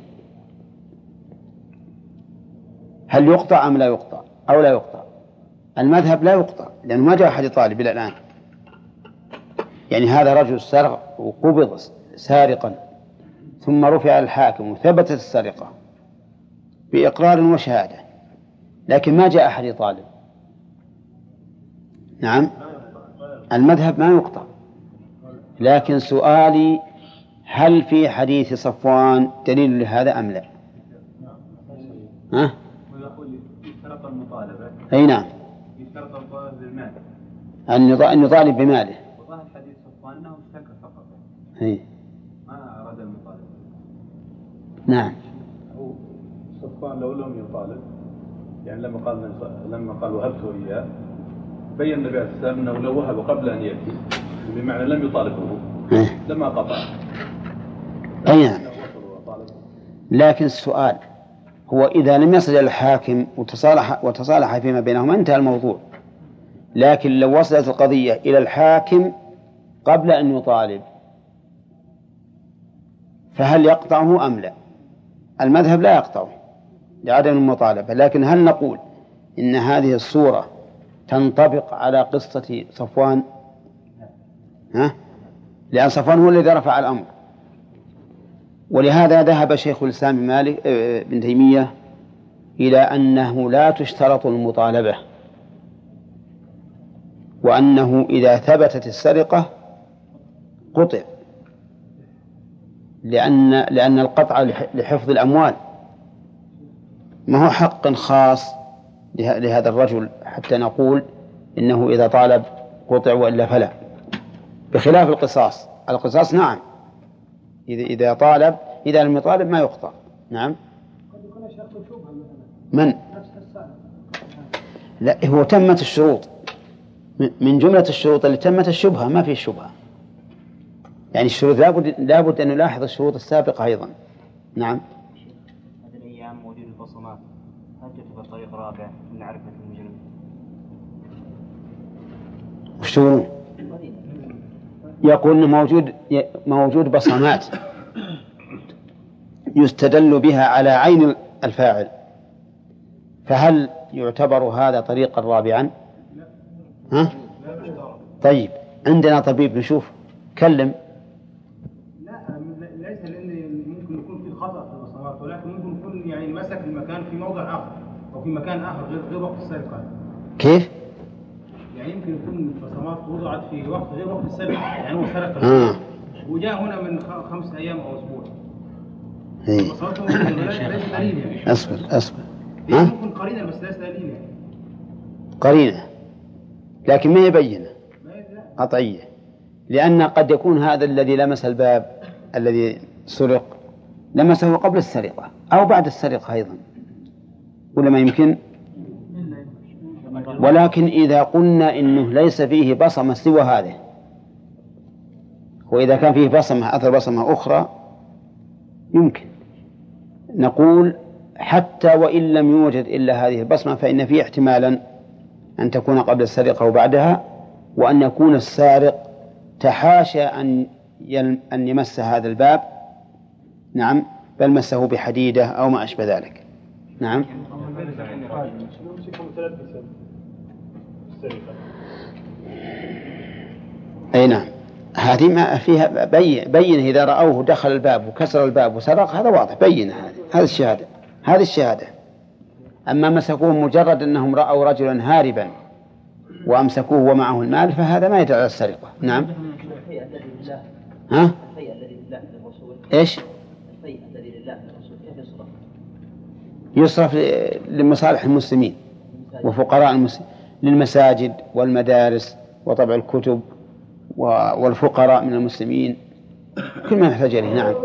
Speaker 1: هل يقطع أم لا يقطع أو لا يقطع؟ المذهب لا يقطع، لأنه ما جاء أحد يطالب إلى الآن. يعني هذا رجل سرق وقبض سارقا ثم رفع الحاكم وثبتت السرقة بإقرار وشهادة، لكن ما جاء أحد يطالب. نعم المذهب ما يقطع، لكن سؤالي هل في حديث صفوان دليل لهذا أم لا؟ ها؟
Speaker 3: ويقول يشترط المطالبة.
Speaker 1: أي نعم.
Speaker 3: يشترط المطالبة بالمال.
Speaker 1: أن يطالب بماله.
Speaker 3: وظاهر حديث صفوان أنه اشتكى فقط.
Speaker 1: هي.
Speaker 3: ما أراد المطالبة.
Speaker 1: نعم.
Speaker 5: هو صفوان لو لم يطالب يعني لما قال لما قال وهبته إياه بين النبي عليه السلام أنه لو وهب قبل أن يأتي بمعنى لم يطالبه لما قطع.
Speaker 1: أي نعم. لكن السؤال هو إذا لم يصل إلى الحاكم وتصالح وتصالح فيما بينهما انتهى الموضوع، لكن لو وصلت القضية إلى الحاكم قبل أن يطالب فهل يقطعه أم لا؟ المذهب لا يقطعه لعدم المطالبة، لكن هل نقول إن هذه الصورة تنطبق على قصة صفوان؟ ها؟ لأن صفوان هو الذي رفع الأمر، ولهذا ذهب شيخ الإسلام مالك بن تيمية إلى أنه لا تشترط المطالبة، وأنه إذا ثبتت السرقة قطع، لأن لأن القطع لحفظ الأموال ما هو حق خاص لهذا الرجل حتى نقول إنه إذا طالب قطع وإلا فلا، بخلاف القصاص. القصاص نعم إذا إذا طالب، إذا لم يطالب ما يقطع. نعم. من؟ لا، هو تمت الشروط، من جملة الشروط اللي تمت الشبهة، ما في شبهة. يعني الشروط لابد لابد أن نلاحظ الشروط السابقة أيضا. نعم.
Speaker 6: هذه الأيام موجود البصمات، هل تعتبر طريق رابع من معرفة المجرم؟
Speaker 1: وشو يقول موجود موجود بصمات يستدل بها على عين الفاعل، فهل يعتبر هذا طريقا رابعا؟ ها؟ طيب عندنا طبيب نشوف كلم.
Speaker 7: لا ليس، لأن ممكن يكون في خطأ في البصمات، ولكن ممكن يكون يعني مسك المكان في موضع آخر أو في مكان آخر غير غير وقت السرقة.
Speaker 1: كيف؟
Speaker 7: يعني يمكن يكون البصمات وضعت في وقت غير وقت السرقة، يعني هو سرق
Speaker 1: آه.
Speaker 7: وجاء هنا من خمس أيام أو أسبوع.
Speaker 1: إيه.
Speaker 7: البصمات ليس دليل يعني.
Speaker 1: أصبر أصبر.
Speaker 7: ها؟ ممكن قرينة بس ليس دليل يعني.
Speaker 1: قرينة لكن ما يبينه قطعية، لأن قد يكون هذا الذي لمس الباب الذي سرق لمسه قبل السرقة أو بعد السرقة أيضا، ولا ما يمكن. ولكن إذا قلنا إنه ليس فيه بصمة سوى هذه، وإذا كان فيه بصمة أثر بصمة أخرى يمكن نقول حتى وإن لم يوجد إلا هذه البصمة فإن فيه احتمالا أن تكون قبل السرقة وبعدها، وأن يكون السارق تحاشى أن أن يمس هذا الباب. نعم، بل مسه بحديدة أو ما أشبه ذلك. نعم. أي نعم، هذه ما فيها بين, بين إذا رأوه دخل الباب وكسر الباب وسرق، هذا واضح بين هذه هذه الشهادة هذه الشهادة. أما مسكوه مجرد أنهم رأوا رجلا هاربا وأمسكوه ومعه المال فهذا ما يدعى السرقة. نعم. ها؟ إيش؟ يصرف لمصالح المسلمين وفقراء المسلمين، للمساجد والمدارس وطبع الكتب والفقراء من المسلمين، كل ما يحتاج إليه. نعم.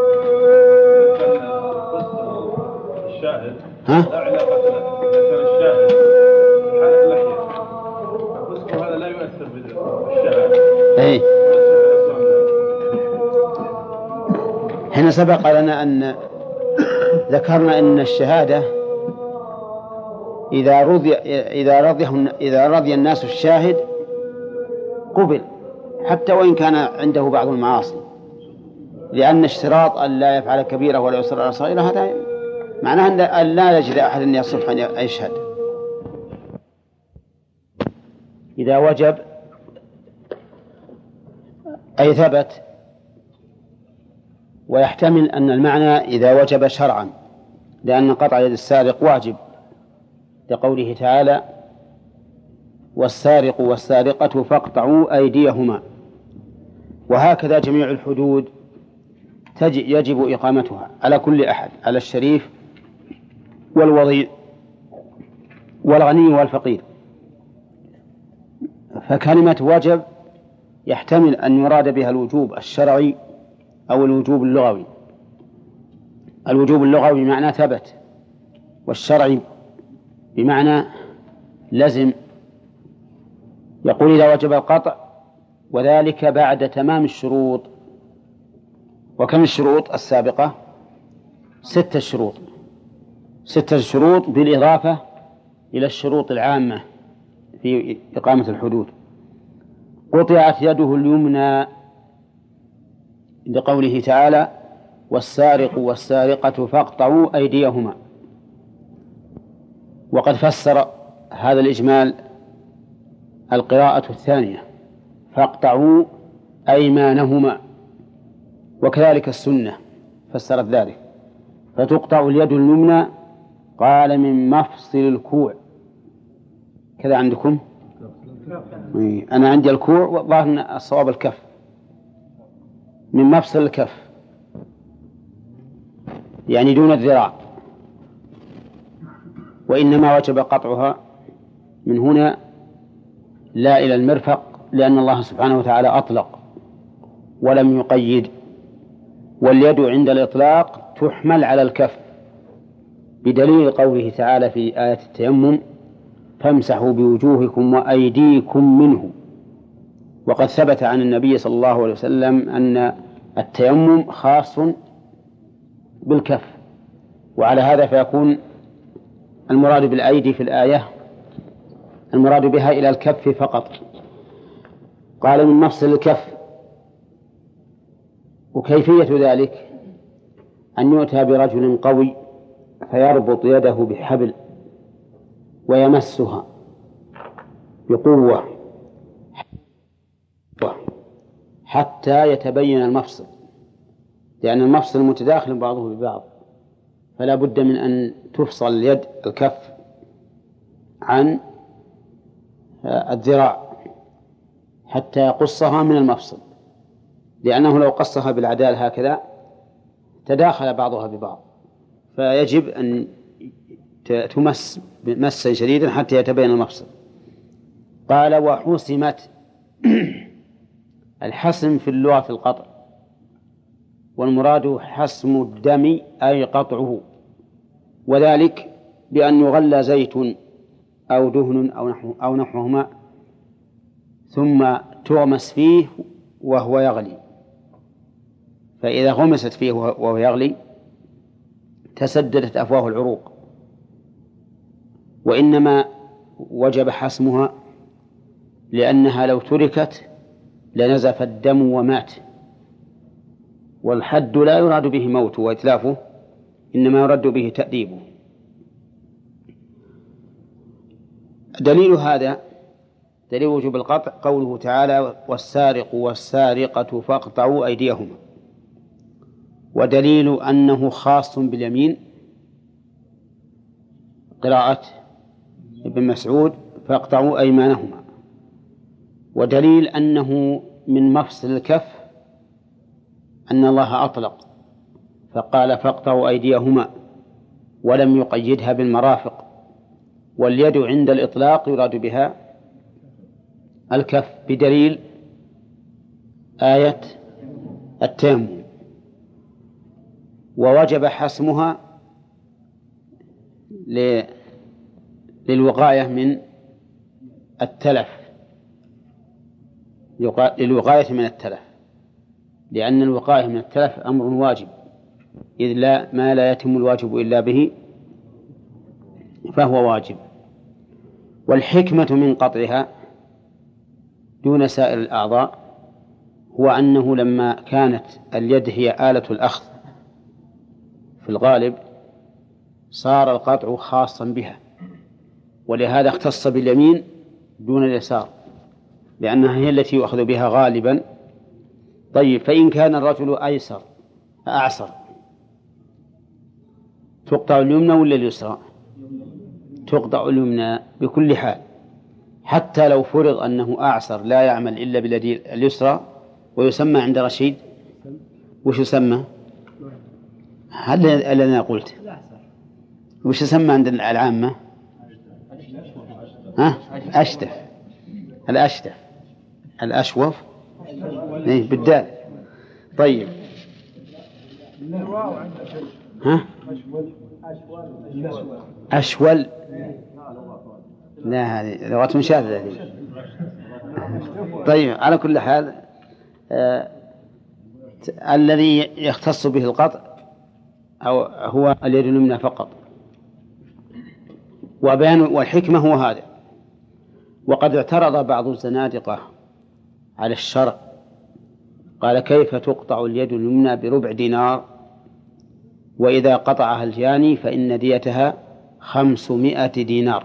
Speaker 5: الشاهد
Speaker 1: ها؟
Speaker 5: لا علاقة له، كان الشاهد حالة اللحية هذا لا يؤثر بالشهادة.
Speaker 1: أي. هنا سبق لنا أن ذكرنا أن الشهادة إذا رضي إذا رضي إذا رضي الناس الشاهد قبل حتى وإن كان عنده بعض المعاصي، لأن اشتراط أن لا يفعل كبيرة ولا يصر على صغيرة هذا معناه أن لا يجد أحد أن يصح أن يشهد. إذا وجب أي ثبت، ويحتمل أن المعنى إذا وجب شرعا، لأن قطع يد السارق واجب لقوله تعالى: والسارق والسارقة فاقطعوا أيديهما. وهكذا جميع الحدود يجب إقامتها على كل أحد، على الشريف والوضيع والغني والفقير. فكلمة وجب يحتمل أن يراد بها الوجوب الشرعي أو الوجوب اللغوي. الوجوب اللغوي بمعنى ثبت، والشرعي بمعنى لزم. يقول إذا وجب القطع وذلك بعد تمام الشروط. وكم الشروط السابقة؟ ستة شروط، ستة شروط بالإضافة إلى الشروط العامة في إقامة الحدود. قطعت يده اليمنى لقوله تعالى والسارق والسارقة فاقطعوا أيديهما. وقد فسر هذا الإجمال القراءة الثانية فاقطعوا أيمانهما، وكذلك السنة فسرت ذلك فتقطع اليد اليمنى قال من مفصل الكوع. كذا عندكم؟ أنا عندي الكوع وظاهر الصواب الكف، من مفصل الكف يعني دون الذراع، وإنما وجب قطعها من هنا لا إلى المرفق، لأن الله سبحانه وتعالى أطلق ولم يقيد. واليد عند الإطلاق تحمل على الكف بدليل قوله تعالى في آية التيمم فامسحوا بوجوهكم وأيديكم منه. وقد ثبت عن النبي صلى الله عليه وسلم أن التيمم خاص بالكف، وعلى هذا فيكون المراد بالأيدي في الآية المراد بها إلى الكف فقط. قال من مفصل الكف. وكيفية ذلك أن يؤتى برجل قوي فيربط يده بحبل ويمسها بقوة حتى يتبين المفصل، لأن المفصل متداخل بعضه ببعض، فلا بد من أن تفصل اليد الكف عن الذراع حتى يقصها من المفصل، لأنه لو قصها بالعدال هكذا تداخل بعضها ببعض، فيجب أن تمس مسا شديدا حتى يتبين المفصل. قال وحسمت. الحسم في اللغة في القطع، والمراد حسم الدم أي قطعه، وذلك بأن يغلى زيت أو دهن أو نحو أو نحوهما ثم تغمس فيه وهو يغلي، فإذا غمست فيه وهو يغلي تسددت أفواه العروق. وإنما وجب حسمها لأنها لو تركت لنزف الدم ومات، والحد لا يراد به موت وإتلافه، إنما يراد به تأديبه. دليل هذا دليل وجوب القطع قوله تعالى والسارق والسارقة فاقطعوا أيديهما، ودليل أنه خاص باليمين قراءة ابن مسعود فاقطعوا أيمانهما، ودليل أنه من مفصل الكف أن الله أطلق فقال فاقطعوا أيديهما ولم يقيدها بالمرافق، واليد عند الإطلاق يراد بها الكف بدليل آية التيمم. ووجب حسمها للوقاية من التلف للوقاية من التلف لأن الوقاية من التلف أمر واجب، إذ لا ما لا يتم الواجب إلا به فهو واجب. والحكمة من قطعها دون سائر الأعضاء هو أنه لما كانت اليد هي آلة الأخذ في الغالب صار القطع خاصا بها، ولهذا اختص باليمين دون اليسار لأنها هي التي يؤخذ بها غالبا. طيب فإن كان الرجل أيسر أعسر تقطع اليمنى ولا اليسرى؟ تقطع اليمنى بكل حال، حتى لو فرض أنه أعسر لا يعمل إلا باليد اليسرى ويسمى عند رشيد وش يسمى؟ هل اللي أنا قلت وش يسمى عند العامة؟ ها؟ أشتف. الأشدف الأشوف إيه بالدال. طيب ها؟ أشول لا هذه لغة مشاذة هذه. طيب على كل حال آه الذي يختص به القطع أو هو اليد اليمنى فقط. وبيان والحكمة هو هذا. وقد اعترض بعض الزنادقة على الشرع، قال كيف تقطع اليد اليمنى بربع دينار وإذا قطعها الجاني فإن ديتها خمسمائة دينار؟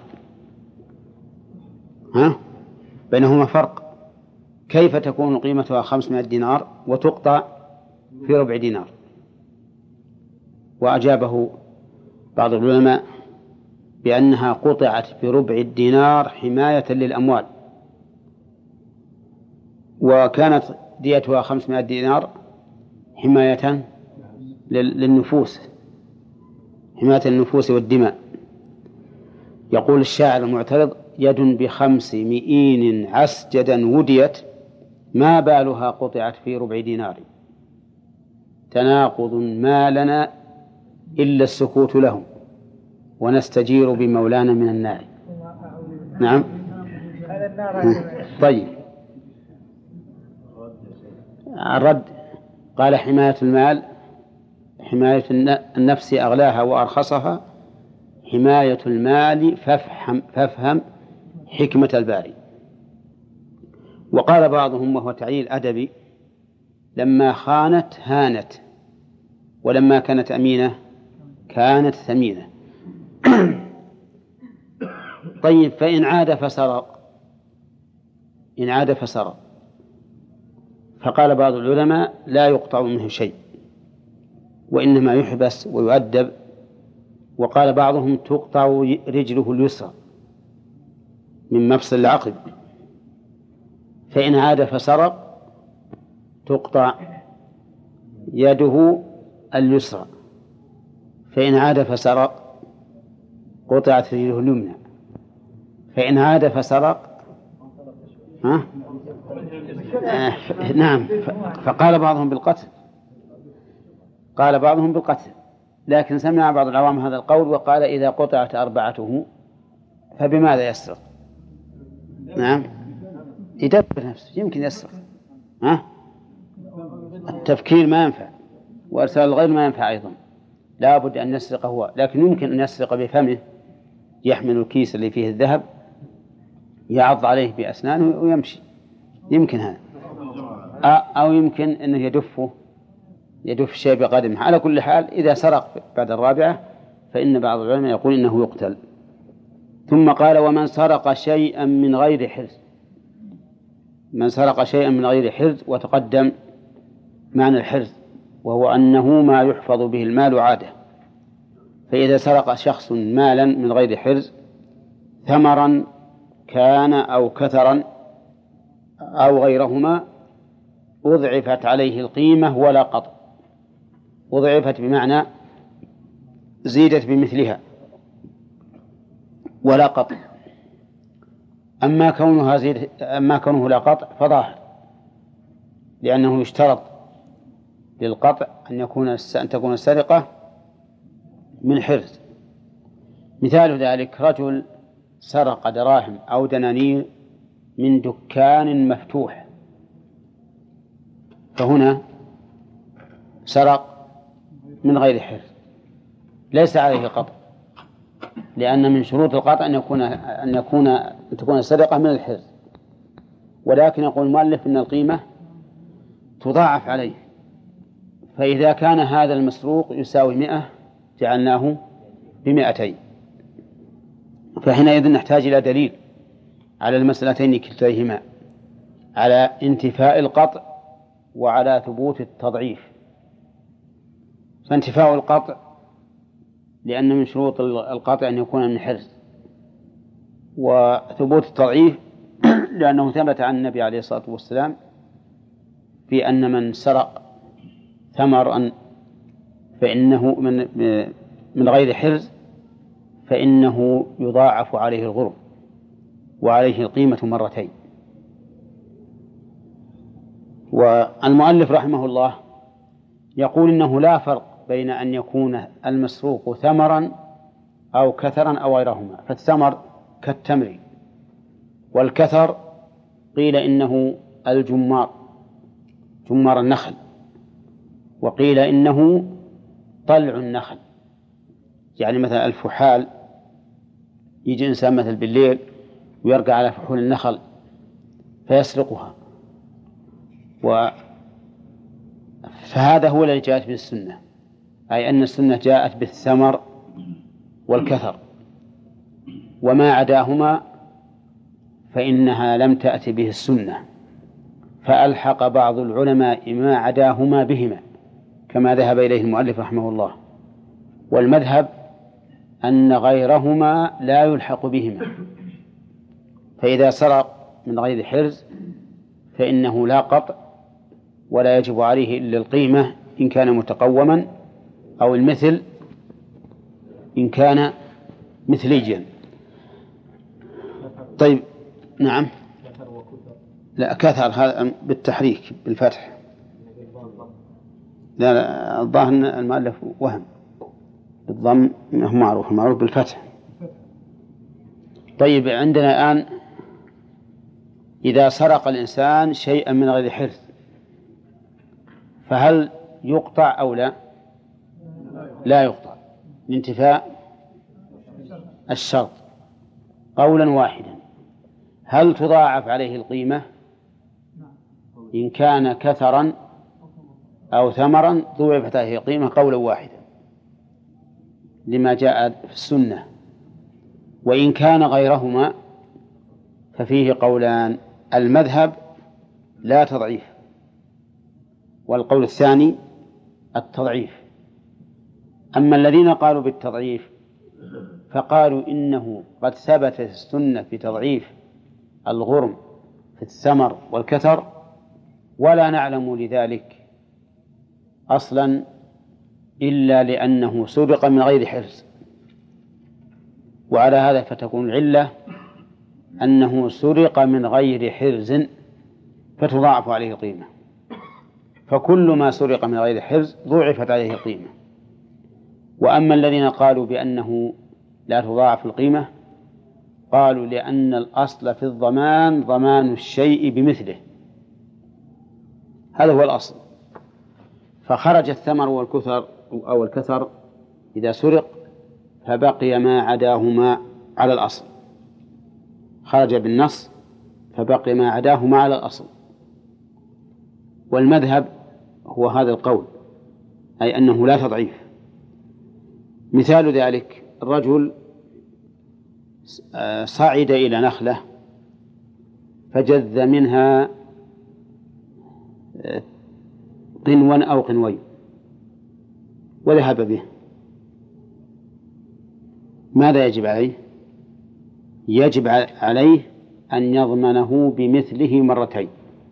Speaker 1: ها؟ بينهما فرق. كيف تكون قيمتها خمسمائة دينار وتقطع في ربع دينار؟ وأجابه بعض العلماء بأنها قطعت بربع الدينار حماية للأموال، وكانت ديتها خمسمائة دينار حماية للنفوس، حماية النفوس والدماء. يقول الشاعر المعترض يد بخمس مئين عسجدا وديت ما بالها قطعت في ربع دينار، تناقض ما لنا إلا السكوت له ونستجير بمولانا من النار. نعم. طيب الرد قال حماية المال حماية النفس أغلاها وأرخصها، حماية المال فافهم, فافهم حكمة الباري. وقال بعضهم وهو تعليل أدبي لما خانت هانت ولما كانت أمينة كانت ثمينة. طيب فإن عاد فسرق إن عاد فسرق فقال بعض العلماء لا يقطع منه شيء وإنما يحبس ويؤدب. وقال بعضهم تقطع رجله اليسرى من مفصل العقب. فإن عاد فسرق تقطع يده اليسرى، فإن عاد فسرق قطعت رجله اليمنى، فإن عاد فسرق ها؟ آه نعم. فقال بعضهم بالقتل قال بعضهم بالقتل لكن سمع بعض العوام هذا القول وقال إذا قطعت أربعته فبماذا يسرق؟ نعم يدبر نفسه يمكن يسرق. ها؟ التفكير ما ينفع وإرسال الغير ما ينفع أيضا، لا بد أن يسرق هو، لكن يمكن أن يسرق بفمه، يحمل الكيس اللي فيه الذهب يعض عليه بأسنانه ويمشي، يمكن هذا، أو يمكن أنه يدفه يدف شيء بقدمه. على كل حال إذا سرق بعد الرابعة فإن بعض العلماء يقول إنه يقتل. ثم قال ومن سرق شيئا من غير حرز، من سرق شيئا من غير حرز، وتقدم معنى الحرز وهو أنه ما يحفظ به المال عادة. فإذا سرق شخص مالا من غير حرز ثمرا كان أو كثرا أو غيرهما أضعفت عليه القيمة ولا قطع. أضعفت بمعنى زيدت بمثلها ولا قطع. أما كونها زيد أما كونه لا قطع فظاهر، لأنه يشترط للقطع أن يكون أن تكون السرقة من حرز. مثال ذلك رجل سرق دراهم أو دنانير من دكان مفتوح، فهنا سرق من غير حرز ليس عليه قطع، لأن من شروط القطع أن يكون أن يكون أن تكون السرقة من الحرز. ولكن يقول المؤلف إن القيمة تضاعف عليه، فإذا كان هذا المسروق يساوي مئة جعلناه بمئتين، فحينئذ نحتاج إلى دليل على المسألتين كلتيهما، على انتفاء القطع وعلى ثبوت التضعيف. فانتفاء القطع لأن من شروط القطع أن يكون من حرز، وثبوت التضعيف لأنه ثبت عن النبي عليه الصلاة والسلام في أن من سرق ثمرا فإنه من من غير حرز فإنه يضاعف عليه الغرم وعليه القيمة مرتين. والمؤلف رحمه الله يقول إنه لا فرق بين أن يكون المسروق ثمرا أو كثرا أو غيرهما، فالثمر كالتمر، والكثر قيل إنه الجمار جمار النخل، وقيل إنه طلع النخل، يعني مثلا الفحال، يجي إنسان مثل بالليل ويرقى على فحول النخل فيسرقها، و فهذا هو الذي جاءت به السنة، أي أن السنة جاءت بالثمر والكثر، وما عداهما فإنها لم تأتي به السنة، فألحق بعض العلماء ما عداهما بهما كما ذهب إليه المؤلف رحمه الله. والمذهب أن غيرهما لا يلحق بهما، فإذا سرق من غير حرز فإنه لا قطع ولا يجب عليه إلا القيمة إن كان متقوما، أو المثل إن كان مثليا. طيب نعم، لا كثر هذا بالتحريك بالفتح، لا لا الظاهر المؤلف وهم بالضم، هو معروف معروف بالفتح. طيب عندنا الآن إذا سرق الإنسان شيئا من غير حرز فهل يقطع أو لا؟ لا يقطع لانتفاء الشرط قولا واحدا. هل تضاعف عليه القيمة؟ إن كان كثرا أو ثمرا ضوعفت عليه القيمة قولا واحدا لما جاء في السنة، وإن كان غيرهما ففيه قولان: المذهب لا تضعيف، والقول الثاني التضعيف. أما الذين قالوا بالتضعيف فقالوا إنه قد ثبتت السنة في تضعيف الغرم في الثمر والكثر، ولا نعلم لذلك أصلا إلا لأنه سبق من غير حرز، وعلى هذا فتكون العلة أنه سرق من غير حرز فتضاعف عليه القيمة، فكل ما سرق من غير حرز ضوعفت عليه القيمة. وأما الذين قالوا بأنه لا تضاعف القيمة قالوا لأن الأصل في الضمان ضمان الشيء بمثله، هذا هو الأصل، فخرج الثمر والكثر أو الكثر إذا سرق فبقي ما عداهما على الأصل، خرج بالنص فبقي ما عداهما على الأصل. والمذهب هو هذا القول، أي أنه لا تضعيف. مثال ذلك: الرجل صعد إلى نخلة فجذ منها قنوا أو قنوين وذهب به، ماذا يجب عليه؟ يجب عليه أن يضمنه بمثله مرتين.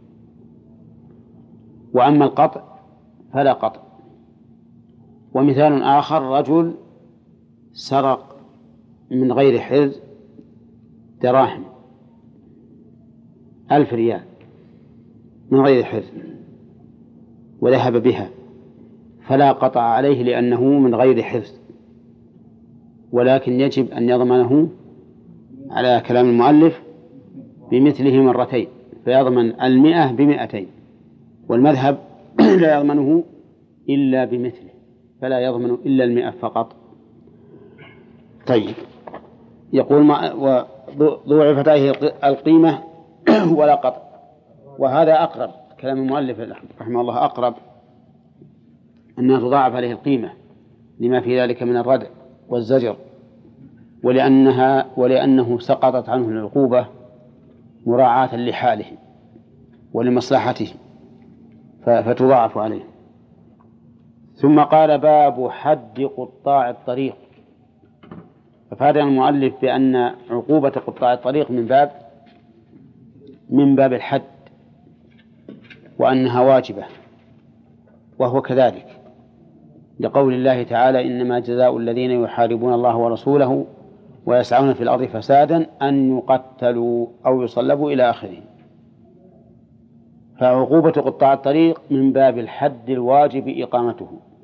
Speaker 1: وأما القطع فلا قطع. ومثال آخر: رجل سرق من غير حرز دراهم ألف ريال من غير حرز وذهب بها، فلا قطع عليه لأنه من غير حرز، ولكن يجب أن يضمنه على كلام المؤلف بمثله مرتين، فيضمن المئة بمئتين. والمذهب لا يضمنه إلا بمثله، فلا يضمن إلا المئة فقط. طيب، يقول ضوعفت عليه القيمة ولا قطع، وهذا أقرب كلام المؤلف رحمه الله، أقرب أنها تضاعف عليه القيمة لما في ذلك من الردع والزجر، ولأنها ولأنه سقطت عنه العقوبة مراعاة لحاله ولمصلحته فتضاعف عليه. ثم قال: باب حد قطاع الطريق. ففادنا المؤلف بأن عقوبة قطاع الطريق من باب من باب الحد، وأنها واجبة، وهو كذلك لقول الله تعالى: إنما جزاء الذين يحاربون الله ورسوله ويسعون في الأرض فسادا أن يقتلوا أو يصلبوا إلى آخره. فعقوبة قطاع الطريق من باب الحد الواجب إقامته.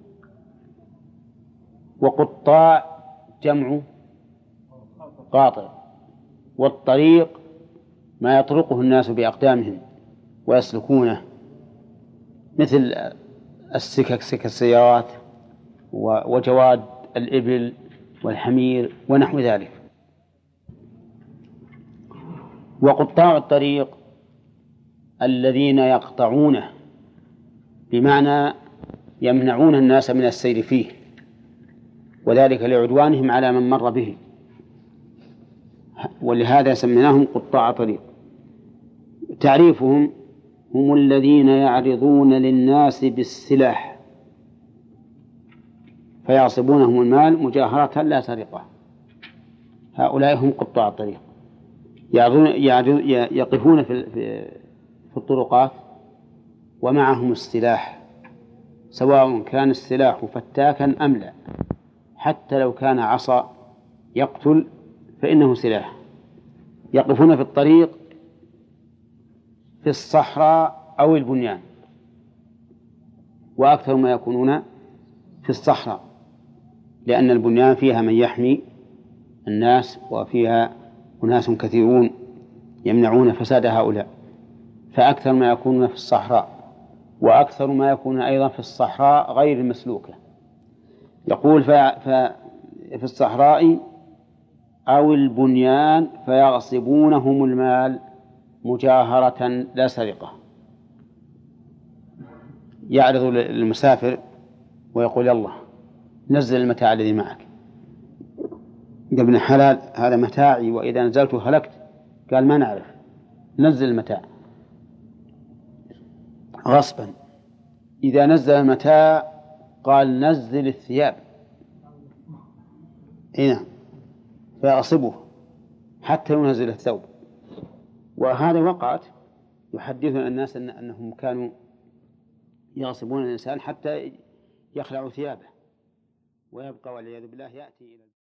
Speaker 1: وقطاع جمع قاطع، والطريق ما يطرقه الناس بأقدامهم ويسلكونه، مثل السكك سكك السيارات وجواد الإبل والحمير ونحو ذلك. وقطاع الطريق الذين يقطعونه بمعنى يمنعون الناس من السير فيه، وذلك لعدوانهم على من مر به، ولهذا سميناهم قطاع طريق. تعريفهم: هم الذين يعرضون للناس بالسلاح فيعصبونهم المال مجاهرة لا سرقة. هؤلاء هم قطاع الطريق، يقفون في في الطرقات ومعهم السلاح، سواء كان السلاح فتاكا أم لا، حتى لو كان عصا يقتل فإنه سلاح. يقفون في الطريق في الصحراء أو البنيان، وأكثر ما يكونون في الصحراء، لأن البنيان فيها من يحمي الناس وفيها أناس كثيرون يمنعون فساد هؤلاء، فأكثر ما يكونون في الصحراء، وأكثر ما يكون أيضا في الصحراء غير المسلوكة. يقول في الصحراء أو البنيان فيغصبونهم المال مجاهرة لا سرقة. يعرض للمسافر ويقول: يلا نزل المتاع الذي معك. يا ابن حلال هذا متاعي، وإذا نزلت هلكت. قال: ما نعرف، نزل المتاع غصبا. إذا نزل المتاع قال: نزل الثياب. هنا فيغصبه حتى ينزل الثوب. وهذا وقعت يحدثون الناس أن أنهم كانوا يغصبون الإنسان حتى يخلعوا ثيابه ويبقى والعياذ بالله يأتي إلى